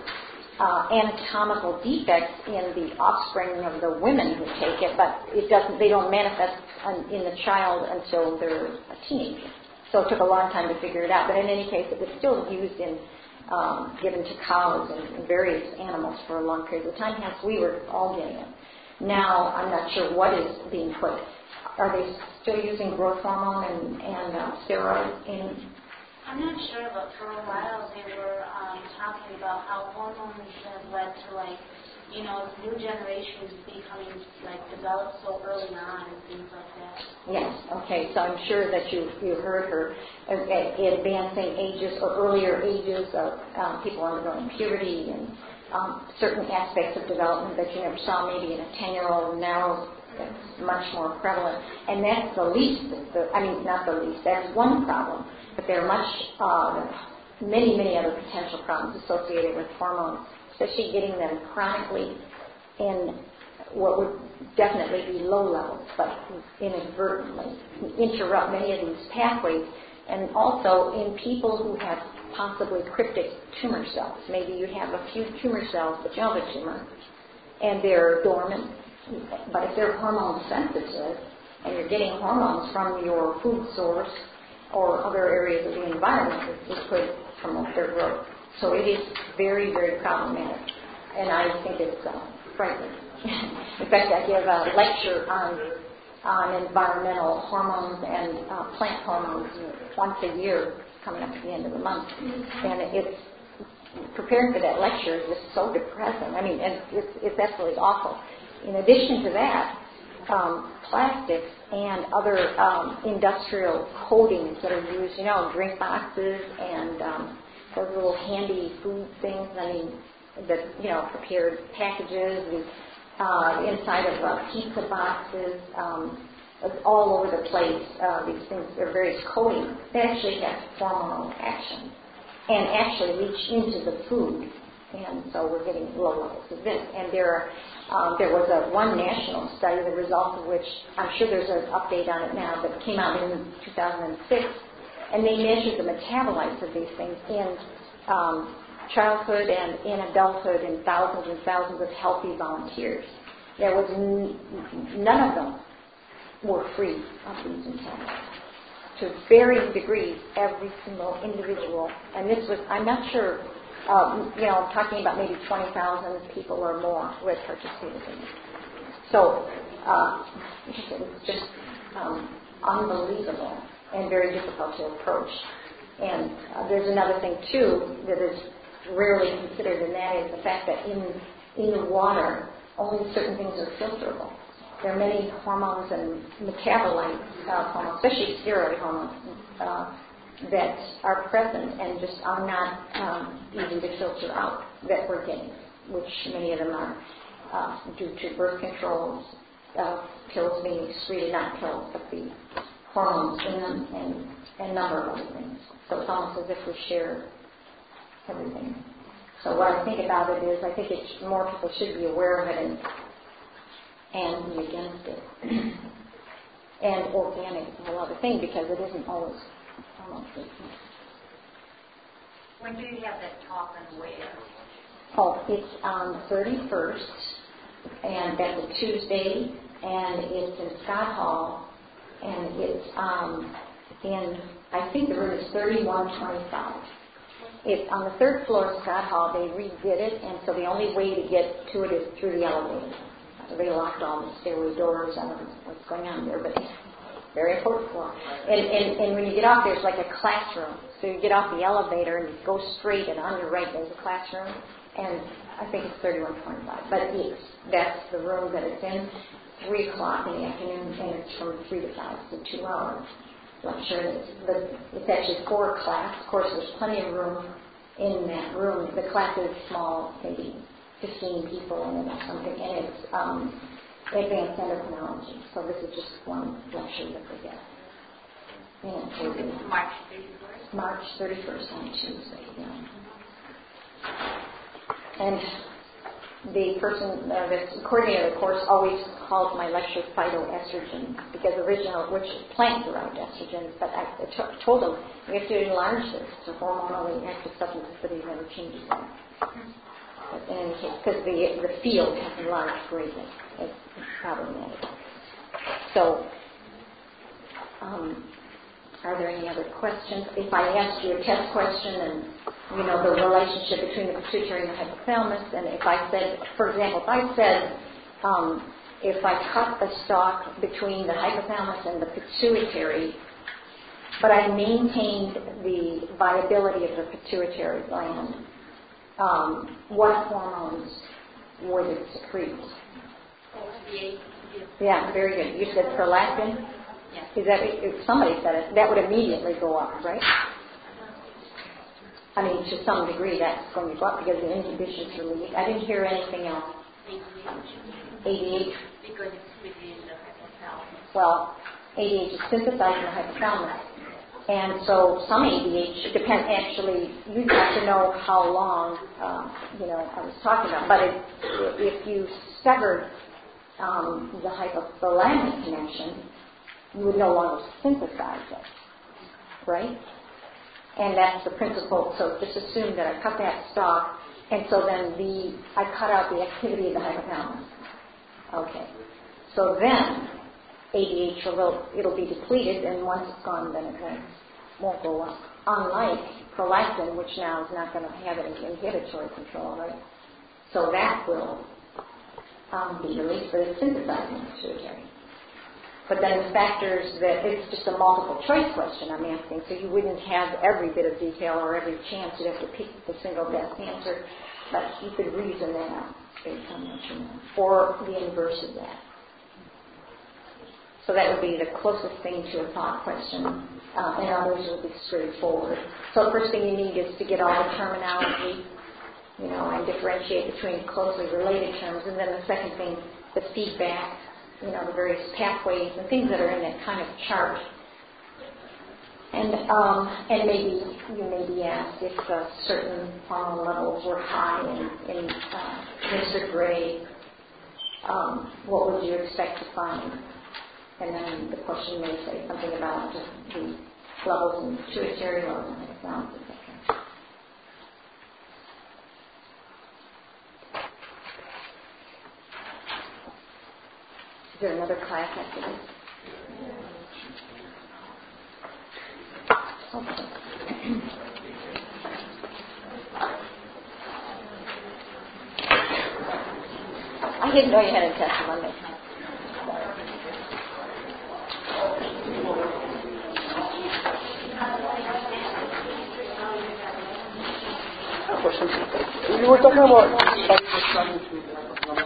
anatomical defects in the offspring of the women who take it, but they don't manifest in the child until they're a teenager. So it took a long time to figure it out. But in any case, it was still used in given to cows and various animals for a long period of time. Hence, we were all getting it. Now, I'm not sure what is being put. Are they still using growth hormone and steroids in? I'm not sure, but for a while they were talking about how hormones have led to new generations becoming developed so early on and things like that. Yes. Okay. So I'm sure that you heard her advancing ages or earlier ages of people undergoing puberty and certain aspects of development that you never saw maybe in a 10-year-old. Now it's much more prevalent, and that's the least. Not the least. That's one problem, but there are many other potential problems associated with hormones, especially getting them chronically in what would definitely be low levels, but inadvertently interrupt many of these pathways, and also in people who have possibly cryptic tumor cells. Maybe you have a few tumor cells, but you don't have a tumor, and they're dormant. But if they're hormone sensitive, and you're getting hormones from your food source or other areas of the environment, it could promote their growth. So it is very, very problematic, and I think it's frightening. In fact, I give a lecture on environmental hormones and plant hormones once a year, coming up at the end of the month, and it's preparing for that lecture is just so depressing. And it's absolutely awful. In addition to that, plastics and other industrial coatings that are used, drink boxes and those little handy food things, prepared packages, the inside of pizza boxes, all over the place. These things, there are various coatings. They actually have hormonal action and actually reach into the food And so we're getting low levels of this. And there was one national study, the results of which, I'm sure there's an update on it now, but came out in 2006, and they measured the metabolites of these things in childhood and in adulthood in thousands and thousands of healthy volunteers. There was none of them were free of these metabolites. To varying degrees, every single individual, and this was, I'm not sure, I'm talking about maybe 20,000 people or more who had participated in it. So it was just unbelievable and very difficult to approach. And there's another thing, too, that is rarely considered, and that is the fact that in the water, only certain things are filterable. There are many hormones and metabolites, hormones, especially steroid hormones, that are present and just are not easy to filter out that we're getting, which many of them are due to birth controls, pills being excreted, not pills, but the hormones in them, and a number of other things. So it's almost as if we share everything. So what I think about it is, I think more people should be aware of it and be against it. And organic is a whole other thing, because it isn't always hormone-free. When do you have that talk and where? Oh, it's on the 31st, and that's a Tuesday, and it's in Scott Hall, and it's I think the room is 3125. It's on the third floor of Scott Hall. They redid it, and so the only way to get to it is through the elevator. They locked all the stairway doors. I don't know what's going on there, but it's very important floor. And when you get off, there's like a classroom. So you get off the elevator and you go straight, and on your right there's a classroom. And I think it's 3125. But yes, that's the room that it's in. 3 o'clock in the afternoon, and it's from 3 to 5, so 2 hours. Lecture. It's actually 4 class. Of course, there's plenty of room in that room. The class is small, maybe 15 people in it or something, and it's advanced endocrinology. So this is just one lecture that they get. March 31st? March 31st on Tuesday, yeah. And the person that's the coordinator of the course always calls my lecture phytoestrogen, because which is plant-derived estrogen, but I told them we have to enlarge this to hormonally active substances, but he never changes that. But in any case, because the field has enlarged greatly, it's problematic. So, are there any other questions? If I asked you a test question and, the relationship between the pituitary and the hypothalamus, and if I said, for example, if I cut a stalk between the hypothalamus and the pituitary, but I maintained the viability of the pituitary gland, what hormones would it secrete? Yeah, very good. You said prolactin? Yes. Is that, if somebody said it, that would immediately go up, right? I mean, to some degree that's going to go up because the inhibition's relieved. I didn't hear anything else. ADH. Because it's within the hypothalamus. Well, ADH is synthesized in the hypothalamus. And so some ADH depends, actually, you'd have to know how long, I was talking about. But if you severed the hypothalamic connection, you would no longer synthesize it, right? And that's the principle. So just assume that I cut that stalk, and so then I cut out the activity of the hypothalamus. Okay. So then ADH, it'll be depleted, and once it's gone, then it won't go up. Unlike prolactin, which now is not going to have any inhibitory control, right? So that will be released, but it's synthesized in the pituitary. But then the factors that, it's just a multiple choice question I'm asking, so you wouldn't have every bit of detail or every chance. You'd have to pick the single best answer, but you could reason that out based on what you know, or the inverse of that. So that would be the closest thing to a thought question, and others would be straightforward. So the first thing you need is to get all the terminology, and differentiate between closely related terms, and then the second thing, the feedback, the various pathways and things that are in that kind of chart. And maybe you may be asked if certain hormone levels were high in Mr. Gray, what would you expect to find? And then the question may say something about the levels in pituitary levels and etc. Is there another class after this? Okay. I didn't know you had a test Monday. You were talking about